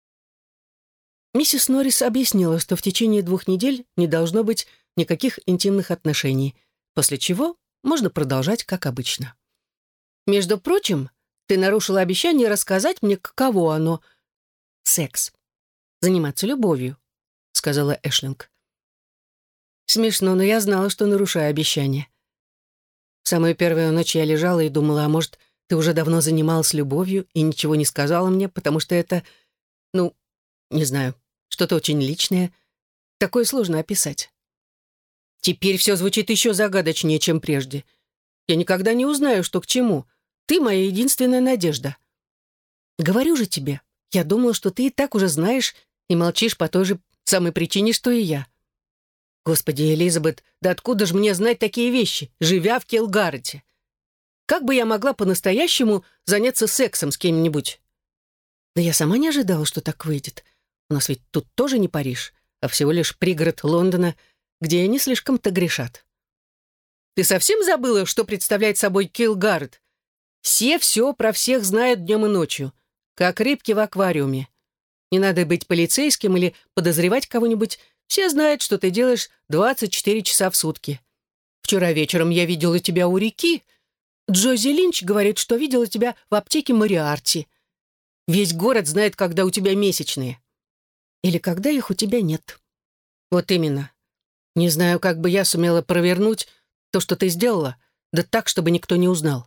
Миссис Норрис объяснила, что в течение 2 недель не должно быть никаких интимных отношений, после чего можно продолжать как обычно. «Между прочим, ты нарушила обещание рассказать мне, каково оно — секс. Заниматься любовью», — сказала Эшлинг. «Смешно, но я знала, что нарушаю обещание. В самую первую ночь я лежала и думала, а может, ты уже давно занималась любовью и ничего не сказала мне, потому что это, ну, не знаю, что-то очень личное. Такое сложно описать. Теперь все звучит еще загадочнее, чем прежде. Я никогда не узнаю, что к чему. Ты моя единственная надежда. Говорю же тебе, я думала, что ты и так уже знаешь и молчишь по той же самой причине, что и я. Господи, Элизабет, да откуда же мне знать такие вещи, живя в Келгарете? Как бы я могла по-настоящему заняться сексом с кем-нибудь? Да я сама не ожидала, что так выйдет. У нас ведь тут тоже не Париж, а всего лишь пригород Лондона, где не слишком-то грешат. Ты совсем забыла, что представляет собой Келгарет? Все про всех знают днем и ночью, как рыбки в аквариуме. Не надо быть полицейским или подозревать кого-нибудь. Все знают, что ты делаешь 24 часа в сутки. Вчера вечером я видела тебя у реки. Джози Линч говорит, что видела тебя в аптеке Мориарти. Весь город знает, когда у тебя месячные. Или когда их у тебя нет. Вот именно. Не знаю, как бы я сумела провернуть то, что ты сделала, да так, чтобы никто не узнал.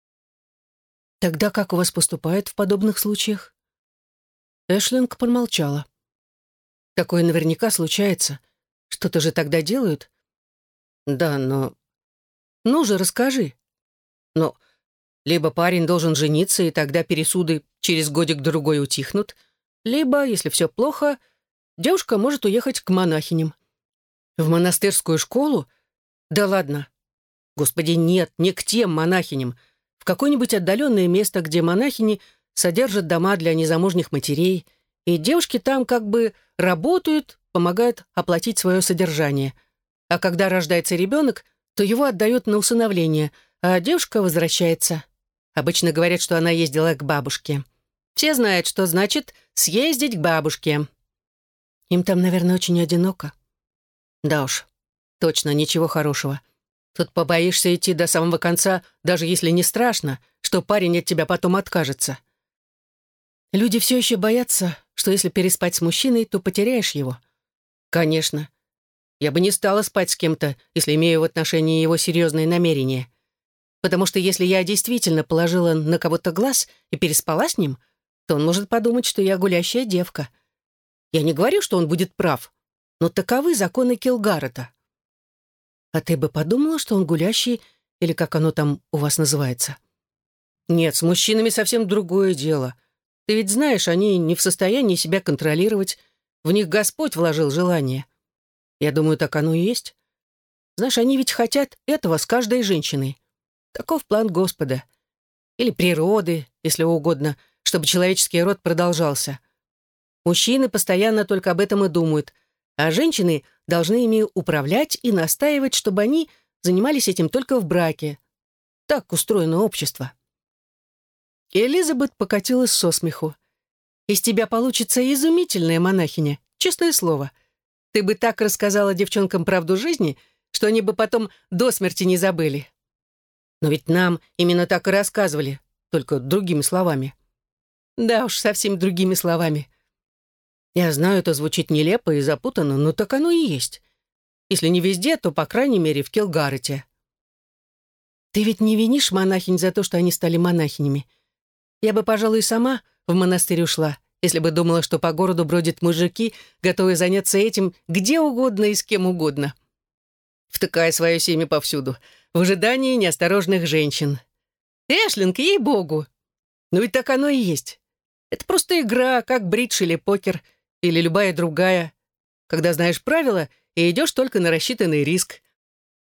Тогда как у вас поступают в подобных случаях? Эшлинг промолчала. Такое наверняка случается. Что-то же тогда делают? Да, но... Ну же, расскажи. Но либо парень должен жениться, и тогда пересуды через годик-другой утихнут, либо, если все плохо, девушка может уехать к монахиням. В монастырскую школу? Да ладно. Господи, нет, не к тем монахиням. В какое-нибудь отдаленное место, где монахини содержат дома для незамужних матерей, и девушки там как бы работают, помогают оплатить свое содержание. А когда рождается ребенок, то его отдают на усыновление, а девушка возвращается. Обычно говорят, что она ездила к бабушке. Все знают, что значит «съездить к бабушке». Им там, наверное, очень одиноко. Да уж, точно ничего хорошего. Тут побоишься идти до самого конца, даже если не страшно, что парень от тебя потом откажется. Люди все еще боятся, что если переспать с мужчиной, то потеряешь его. Конечно. Я бы не стала спать с кем-то, если имею в отношении его серьезные намерения. Потому что если я действительно положила на кого-то глаз и переспала с ним, то он может подумать, что я гулящая девка. Я не говорю, что он будет прав, но таковы законы Келгарета. А ты бы подумала, что он гулящий, или как оно там у вас называется? Нет, с мужчинами совсем другое дело. Ты ведь знаешь, они не в состоянии себя контролировать. В них Господь вложил желание. Я думаю, так оно и есть. Знаешь, они ведь хотят этого с каждой женщиной. Таков план Господа. Или природы, если угодно, чтобы человеческий род продолжался. Мужчины постоянно только об этом и думают, а женщины должны ими управлять и настаивать, чтобы они занимались этим только в браке. Так устроено общество. Элизабет покатилась со смеху. «Из тебя получится изумительная монахиня, честное слово. Ты бы так рассказала девчонкам правду жизни, что они бы потом до смерти не забыли. Но ведь нам именно так и рассказывали, только другими словами». «Да уж, совсем другими словами. Я знаю, это звучит нелепо и запутанно, но так оно и есть. Если не везде, то, по крайней мере, в Келгарете». «Ты ведь не винишь монахинь за то, что они стали монахинями? Я бы, пожалуй, сама в монастырь ушла, если бы думала, что по городу бродят мужики, готовые заняться этим где угодно и с кем угодно. Втыкая свое семя повсюду, в ожидании неосторожных женщин. Эшлинг, ей-богу! Ну ведь так оно и есть. Это просто игра, как бридж или покер, или любая другая, когда знаешь правила и идешь только на рассчитанный риск.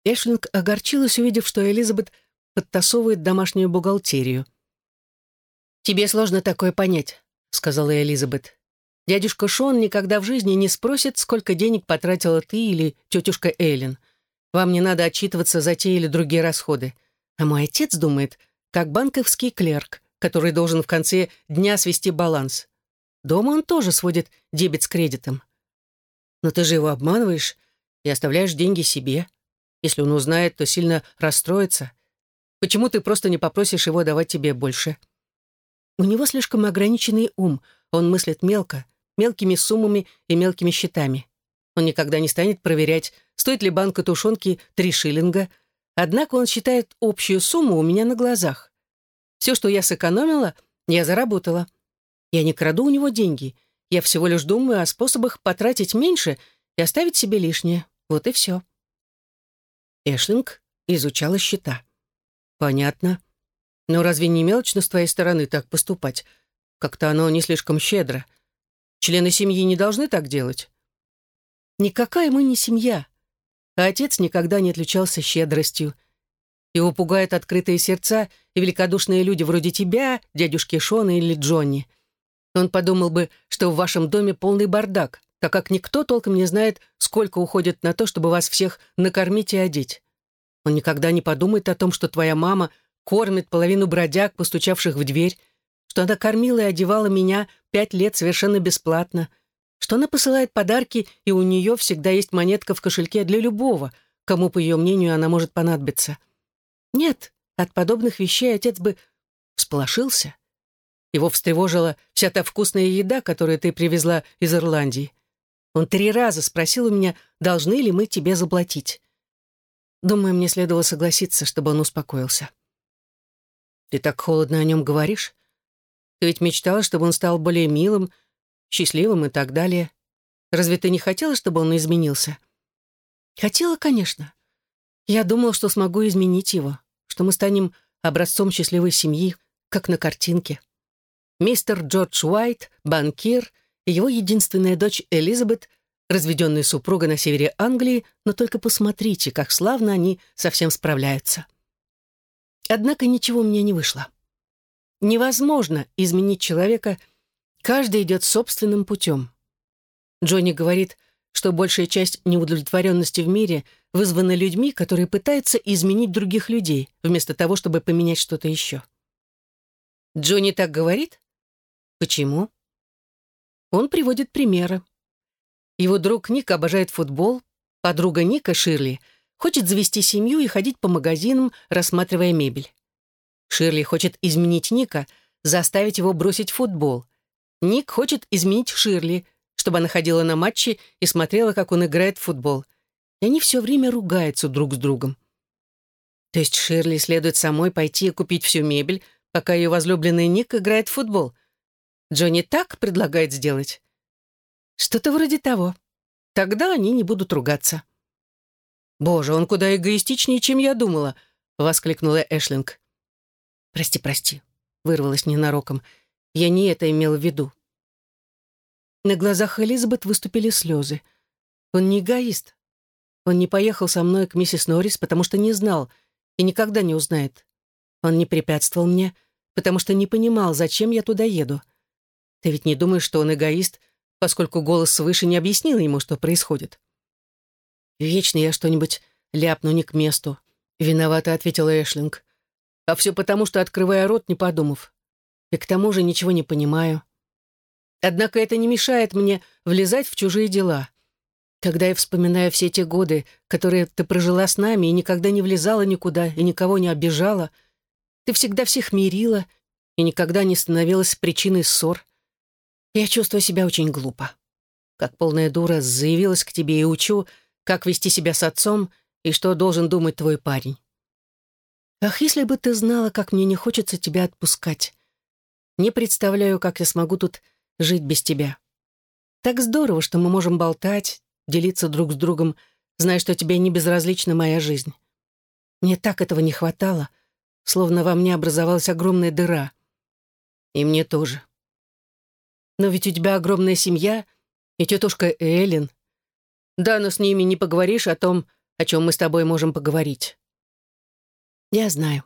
Эшлинг огорчилась, увидев, что Элизабет подтасовывает домашнюю бухгалтерию. «Тебе сложно такое понять», — сказала Элизабет. «Дядюшка Шон никогда в жизни не спросит, сколько денег потратила ты или тетушка Эллен. Вам не надо отчитываться за те или другие расходы. А мой отец думает, как банковский клерк, который должен в конце дня свести баланс. Дома он тоже сводит дебет с кредитом. Но ты же его обманываешь и оставляешь деньги себе. Если он узнает, то сильно расстроится. Почему ты просто не попросишь его давать тебе больше?» У него слишком ограниченный ум, он мыслит мелко, мелкими суммами и мелкими счетами. Он никогда не станет проверять, стоит ли банка тушенки 3 шиллинга, однако он считает общую сумму у меня на глазах. Все, что я сэкономила, я заработала. Я не краду у него деньги, я всего лишь думаю о способах потратить меньше и оставить себе лишнее. Вот и все. Эшлинг изучала счета. «Понятно. Но разве не мелочно с твоей стороны так поступать? Как-то оно не слишком щедро. Члены семьи не должны так делать». «Никакая мы не семья. А отец никогда не отличался щедростью. Его пугают открытые сердца и великодушные люди вроде тебя, дядюшки Шона или Джонни. Он подумал бы, что в вашем доме полный бардак, так как никто толком не знает, сколько уходит на то, чтобы вас всех накормить и одеть. Он никогда не подумает о том, что твоя мама кормит половину бродяг, постучавших в дверь, что она кормила и одевала меня 5 лет совершенно бесплатно, что она посылает подарки, и у нее всегда есть монетка в кошельке для любого, кому, по ее мнению, она может понадобиться. Нет, от подобных вещей отец бы всполошился. Его встревожила вся та вкусная еда, которую ты привезла из Ирландии. Он 3 раза спросил у меня, должны ли мы тебе заплатить. Думаю, мне следовало согласиться, чтобы он успокоился. Ты так холодно о нем говоришь. Ты ведь мечтала, чтобы он стал более милым, счастливым и так далее. Разве ты не хотела, чтобы он изменился? Хотела, конечно. Я думала, что смогу изменить его, что мы станем образцом счастливой семьи, как на картинке. Мистер Джордж Уайт, банкир, и его единственная дочь Элизабет, разведенная супруга на севере Англии, но только посмотрите, как славно они совсем справляются. Однако ничего мне не вышло. Невозможно изменить человека, каждый идет собственным путем. Джонни говорит, что большая часть неудовлетворенности в мире вызвана людьми, которые пытаются изменить других людей, вместо того, чтобы поменять что-то еще. Джонни так говорит? Почему? Он приводит примеры. Его друг Ник обожает футбол, подруга Ника, Ширли, хочет завести семью и ходить по магазинам, рассматривая мебель. Ширли хочет изменить Ника, заставить его бросить футбол. Ник хочет изменить Ширли, чтобы она ходила на матчи и смотрела, как он играет в футбол. И они все время ругаются друг с другом. То есть Ширли следует самой пойти и купить всю мебель, пока ее возлюбленный Ник играет в футбол. Джонни так предлагает сделать? Что-то вроде того. Тогда они не будут ругаться. «Боже, он куда эгоистичнее, чем я думала», — воскликнула Эшлинг. «Прости», — вырвалась ненароком. «Я не это имела в виду». На глазах Элизабет выступили слезы. Он не эгоист. Он не поехал со мной к миссис Норрис, потому что не знал и никогда не узнает. Он не препятствовал мне, потому что не понимал, зачем я туда еду. Ты ведь не думаешь, что он эгоист, поскольку голос свыше не объяснил ему, что происходит? «Вечно я что-нибудь ляпну не к месту», — виновато ответила Эшлинг. «А все потому, что открываю рот, не подумав. И к тому же ничего не понимаю. Однако это не мешает мне влезать в чужие дела. Когда я вспоминаю все те годы, которые ты прожила с нами и никогда не влезала никуда и никого не обижала, ты всегда всех мирила и никогда не становилась причиной ссор, я чувствую себя очень глупо. Как полная дура заявилась к тебе и учу, как вести себя с отцом и что должен думать твой парень. Ах, если бы ты знала, как мне не хочется тебя отпускать. Не представляю, как я смогу тут жить без тебя. Так здорово, что мы можем болтать, делиться друг с другом, зная, что тебе не безразлична моя жизнь. Мне так этого не хватало, словно во мне образовалась огромная дыра. И мне тоже. Но ведь у тебя огромная семья и тетушка Эллен. Да, но с ними не поговоришь о том, о чем мы с тобой можем поговорить». «Я знаю».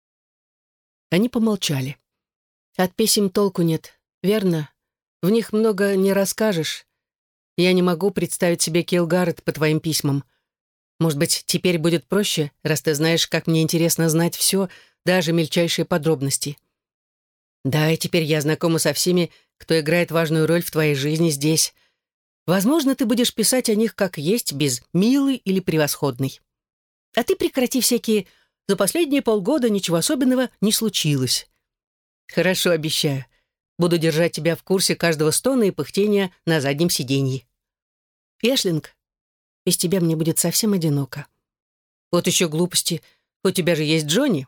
Они помолчали. «От писем толку нет, верно? В них много не расскажешь. Я не могу представить себе Килгарет по твоим письмам. Может быть, теперь будет проще, раз ты знаешь, как мне интересно знать все, даже мельчайшие подробности. Да, и теперь я знакома со всеми, кто играет важную роль в твоей жизни здесь. Возможно, ты будешь писать о них как есть, без «милый» или «превосходный». А ты прекрати всякие «за последние полгода ничего особенного не случилось». Хорошо, обещаю. Буду держать тебя в курсе каждого стона и пыхтения на заднем сиденье. Эшлинг, без тебя мне будет совсем одиноко. Вот еще глупости. У тебя же есть Джонни.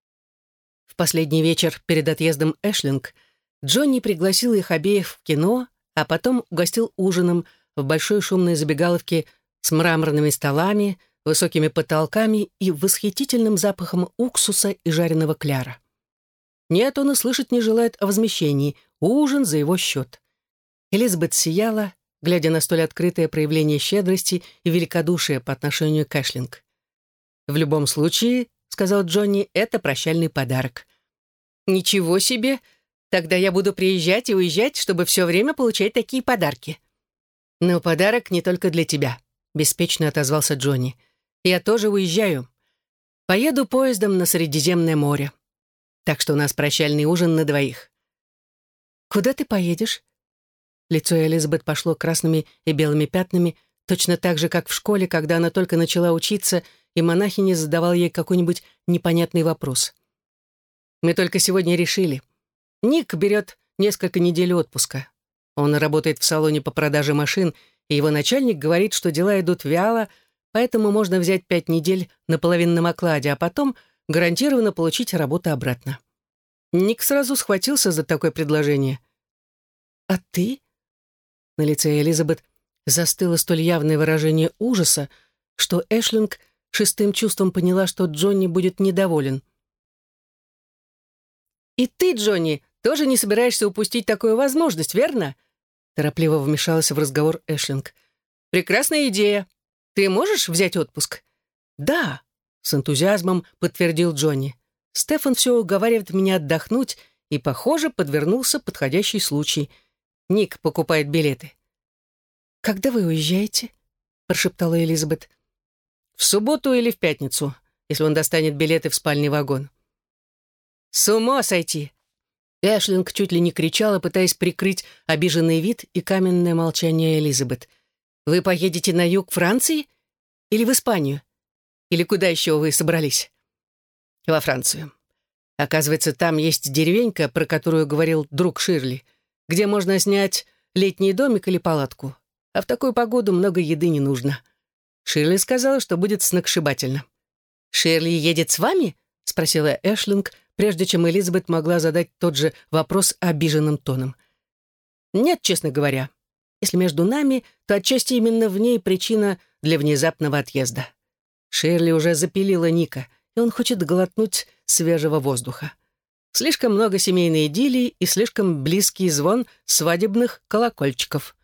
В последний вечер перед отъездом Эшлинг Джонни пригласил их обеих в кино, а потом угостил ужином в большой шумной забегаловке с мраморными столами, высокими потолками и восхитительным запахом уксуса и жареного кляра. Нет, он и слышать не желает о возмещении. Ужин за его счет. Элизабет сияла, глядя на столь открытое проявление щедрости и великодушия по отношению к Эшлинг. «В любом случае, — сказал Джонни, — это прощальный подарок». «Ничего себе! Тогда я буду приезжать и уезжать, чтобы все время получать такие подарки». «Но подарок не только для тебя», — беспечно отозвался Джонни. «Я тоже уезжаю. Поеду поездом на Средиземное море. Так что у нас прощальный ужин на двоих». «Куда ты поедешь?» Лицо Элизабет пошло красными и белыми пятнами, точно так же, как в школе, когда она только начала учиться, и монахиня задавала ей какой-нибудь непонятный вопрос. «Мы только сегодня решили. Ник берет несколько недель отпуска. Он работает в салоне по продаже машин, и его начальник говорит, что дела идут вяло, поэтому можно взять 5 недель на половинном окладе, а потом гарантированно получить работу обратно». Ник сразу схватился за такое предложение. «А ты?» На лице Элизабет застыло столь явное выражение ужаса, что Эшлинг шестым чувством поняла, что Джонни будет недоволен. «И ты, Джонни, тоже не собираешься упустить такую возможность, верно?» Торопливо вмешалась в разговор Эшлинг. «Прекрасная идея. Ты можешь взять отпуск?» «Да», — с энтузиазмом подтвердил Джонни. «Стефан все уговаривает меня отдохнуть, и, похоже, подвернулся подходящий случай. Ник покупает билеты». «Когда вы уезжаете?» — прошептала Элизабет. «В субботу или в пятницу, если он достанет билеты в спальный вагон». «С ума сойти!» Эшлинг чуть ли не кричала, пытаясь прикрыть обиженный вид и каменное молчание Элизабет. «Вы поедете на юг Франции? Или в Испанию? Или куда еще вы собрались?» «Во Францию. Оказывается, там есть деревенька, про которую говорил друг Ширли, где можно снять летний домик или палатку. А в такую погоду много еды не нужно. Ширли сказала, что будет сногсшибательно». «Ширли едет с вами?» — спросила Эшлинг, прежде чем Элизабет могла задать тот же вопрос обиженным тоном. «Нет, честно говоря. Если между нами, то отчасти именно в ней причина для внезапного отъезда. Ширли уже запилила Ника, и он хочет глотнуть свежего воздуха. Слишком много семейной идиллии и слишком близкий звон свадебных колокольчиков».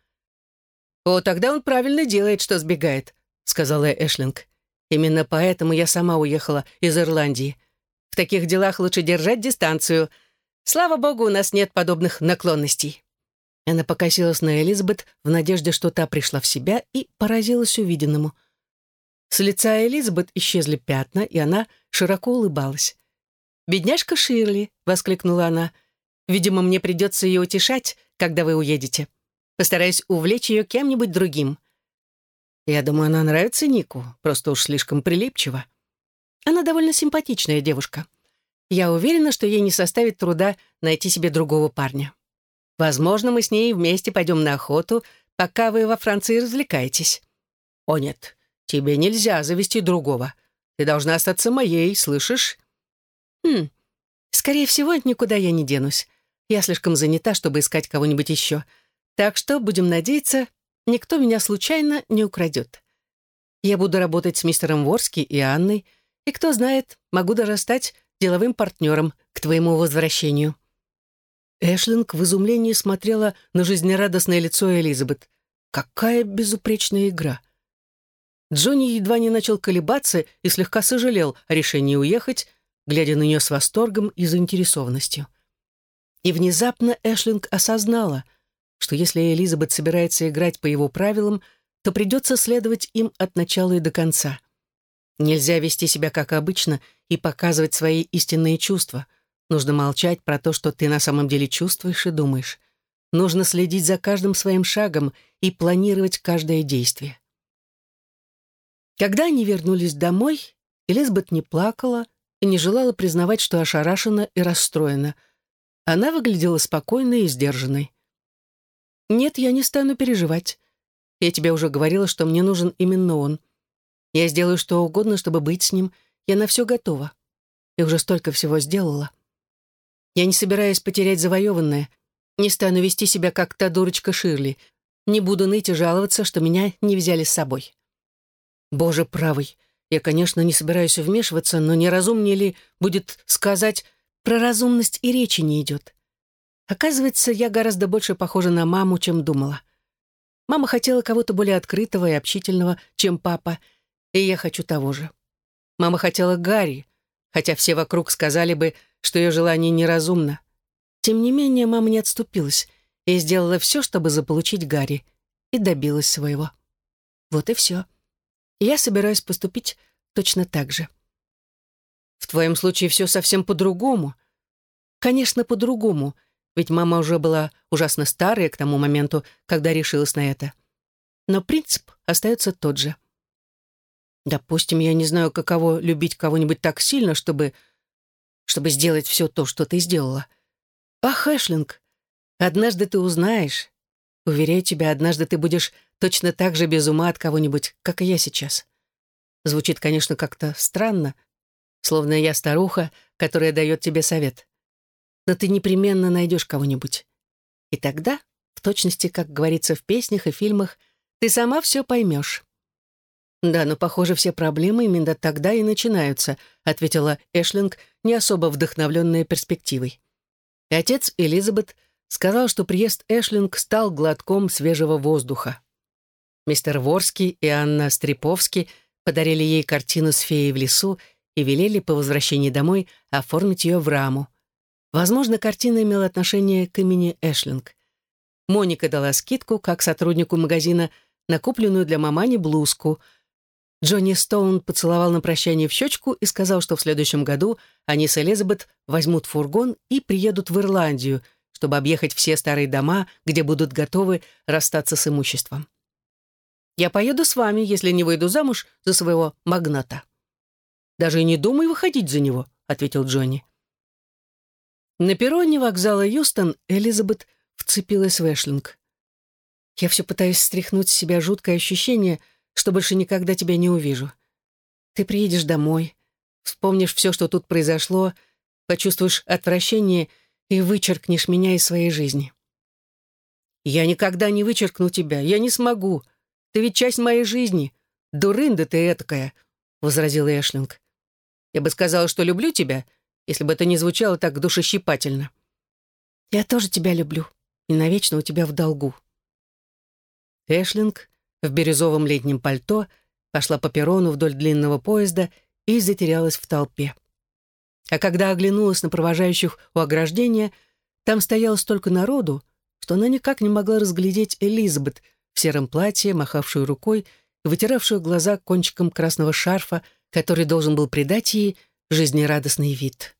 «О, тогда он правильно делает, что сбегает», — сказала Эшлинг. «Именно поэтому я сама уехала из Ирландии. В таких делах лучше держать дистанцию. Слава богу, у нас нет подобных наклонностей». Она покосилась на Элизабет в надежде, что та пришла в себя, и поразилась увиденному. С лица Элизабет исчезли пятна, и она широко улыбалась. «Бедняжка Ширли!» — воскликнула она. «Видимо, мне придется ее утешать, когда вы уедете. Постараюсь увлечь ее кем-нибудь другим». «Я думаю, она нравится Нику, просто уж слишком прилипчива. Она довольно симпатичная девушка. Я уверена, что ей не составит труда найти себе другого парня. Возможно, мы с ней вместе пойдем на охоту, пока вы во Франции развлекаетесь». «О нет, тебе нельзя завести другого. Ты должна остаться моей, слышишь?» Скорее всего, никуда я не денусь. Я слишком занята, чтобы искать кого-нибудь еще. Так что, будем надеяться, никто меня случайно не украдет. Я буду работать с мистером Ворски и Анной, и, кто знает, могу даже стать деловым партнером к твоему возвращению». Эшлинг в изумлении смотрела на жизнерадостное лицо Элизабет. Какая безупречная игра! Джонни едва не начал колебаться и слегка сожалел о решении уехать, глядя на нее с восторгом и заинтересованностью. И внезапно Эшлинг осознала, что если Элизабет собирается играть по его правилам, то придется следовать им от начала и до конца. Нельзя вести себя как обычно и показывать свои истинные чувства. Нужно молчать про то, что ты на самом деле чувствуешь и думаешь. Нужно следить за каждым своим шагом и планировать каждое действие. Когда они вернулись домой, Элизабет не плакала и не желала признавать, что ошарашена и расстроена. Она выглядела спокойной и сдержанной. «Нет, я не стану переживать. Я тебе уже говорила, что мне нужен именно он. Я сделаю что угодно, чтобы быть с ним. Я на все готова. И уже столько всего сделала. Я не собираюсь потерять завоеванное. Не стану вести себя, как та дурочка Ширли. Не буду ныть и жаловаться, что меня не взяли с собой. Боже правый, я, конечно, не собираюсь вмешиваться, но неразумнее ли будет сказать, про разумность и речи не идет. Оказывается, я гораздо больше похожа на маму, чем думала. Мама хотела кого-то более открытого и общительного, чем папа, и я хочу того же. Мама хотела Гарри, хотя все вокруг сказали бы, что ее желание неразумно. Тем не менее, мама не отступилась и сделала все, чтобы заполучить Гарри, и добилась своего. Вот и все. И я собираюсь поступить точно так же. В твоем случае все совсем по-другому. Конечно, по-другому, ведь мама уже была ужасно старая к тому моменту, когда решилась на это. Но принцип остается тот же. Допустим, я не знаю, каково любить кого-нибудь так сильно, чтобы сделать все то, что ты сделала. Ах, Эшлинг, однажды ты узнаешь. Уверяю тебя, однажды ты будешь точно так же без ума от кого-нибудь, как и я сейчас. Звучит, конечно, как-то странно, словно я старуха, которая дает тебе совет. Но ты непременно найдешь кого-нибудь. И тогда, в точности, как говорится в песнях и фильмах, ты сама все поймешь. «Да, но, похоже, все проблемы именно тогда и начинаются», ответила Эшлинг, не особо вдохновленная перспективой. И отец Элизабет сказал, что приезд Эшлинг стал глотком свежего воздуха. Мистер Ворский и Анна Стриповски подарили ей картину с феей в лесу и велели по возвращении домой оформить ее в раму. Возможно, картина имела отношение к имени Эшлинг. Моника дала скидку, как сотруднику магазина, на купленную для мамани блузку. Джонни Стоун поцеловал на прощание в щечку и сказал, что в следующем году они с Элизабет возьмут фургон и приедут в Ирландию, чтобы объехать все старые дома, где будут готовы расстаться с имуществом. «Я поеду с вами, если не выйду замуж за своего магната». «Даже и не думай выходить за него», — ответил Джонни. На перроне вокзала Юстон Элизабет вцепилась в Эшлинг. «Я все пытаюсь стряхнуть с себя жуткое ощущение, что больше никогда тебя не увижу. Ты приедешь домой, вспомнишь все, что тут произошло, почувствуешь отвращение и вычеркнешь меня из своей жизни». «Я никогда не вычеркну тебя, я не смогу. Ты ведь часть моей жизни. Дурында ты этакая», — возразила Эшлинг. «Я бы сказала, что люблю тебя, если бы это не звучало так душещипательно». «Я тоже тебя люблю и навечно у тебя в долгу». Эшлинг в бирюзовом летнем пальто пошла по перрону вдоль длинного поезда и затерялась в толпе. А когда оглянулась на провожающих у ограждения, там стояло столько народу, что она никак не могла разглядеть Элизабет в сером платье, махавшую рукой и вытиравшую глаза кончиком красного шарфа, который должен был придать ей жизнерадостный вид.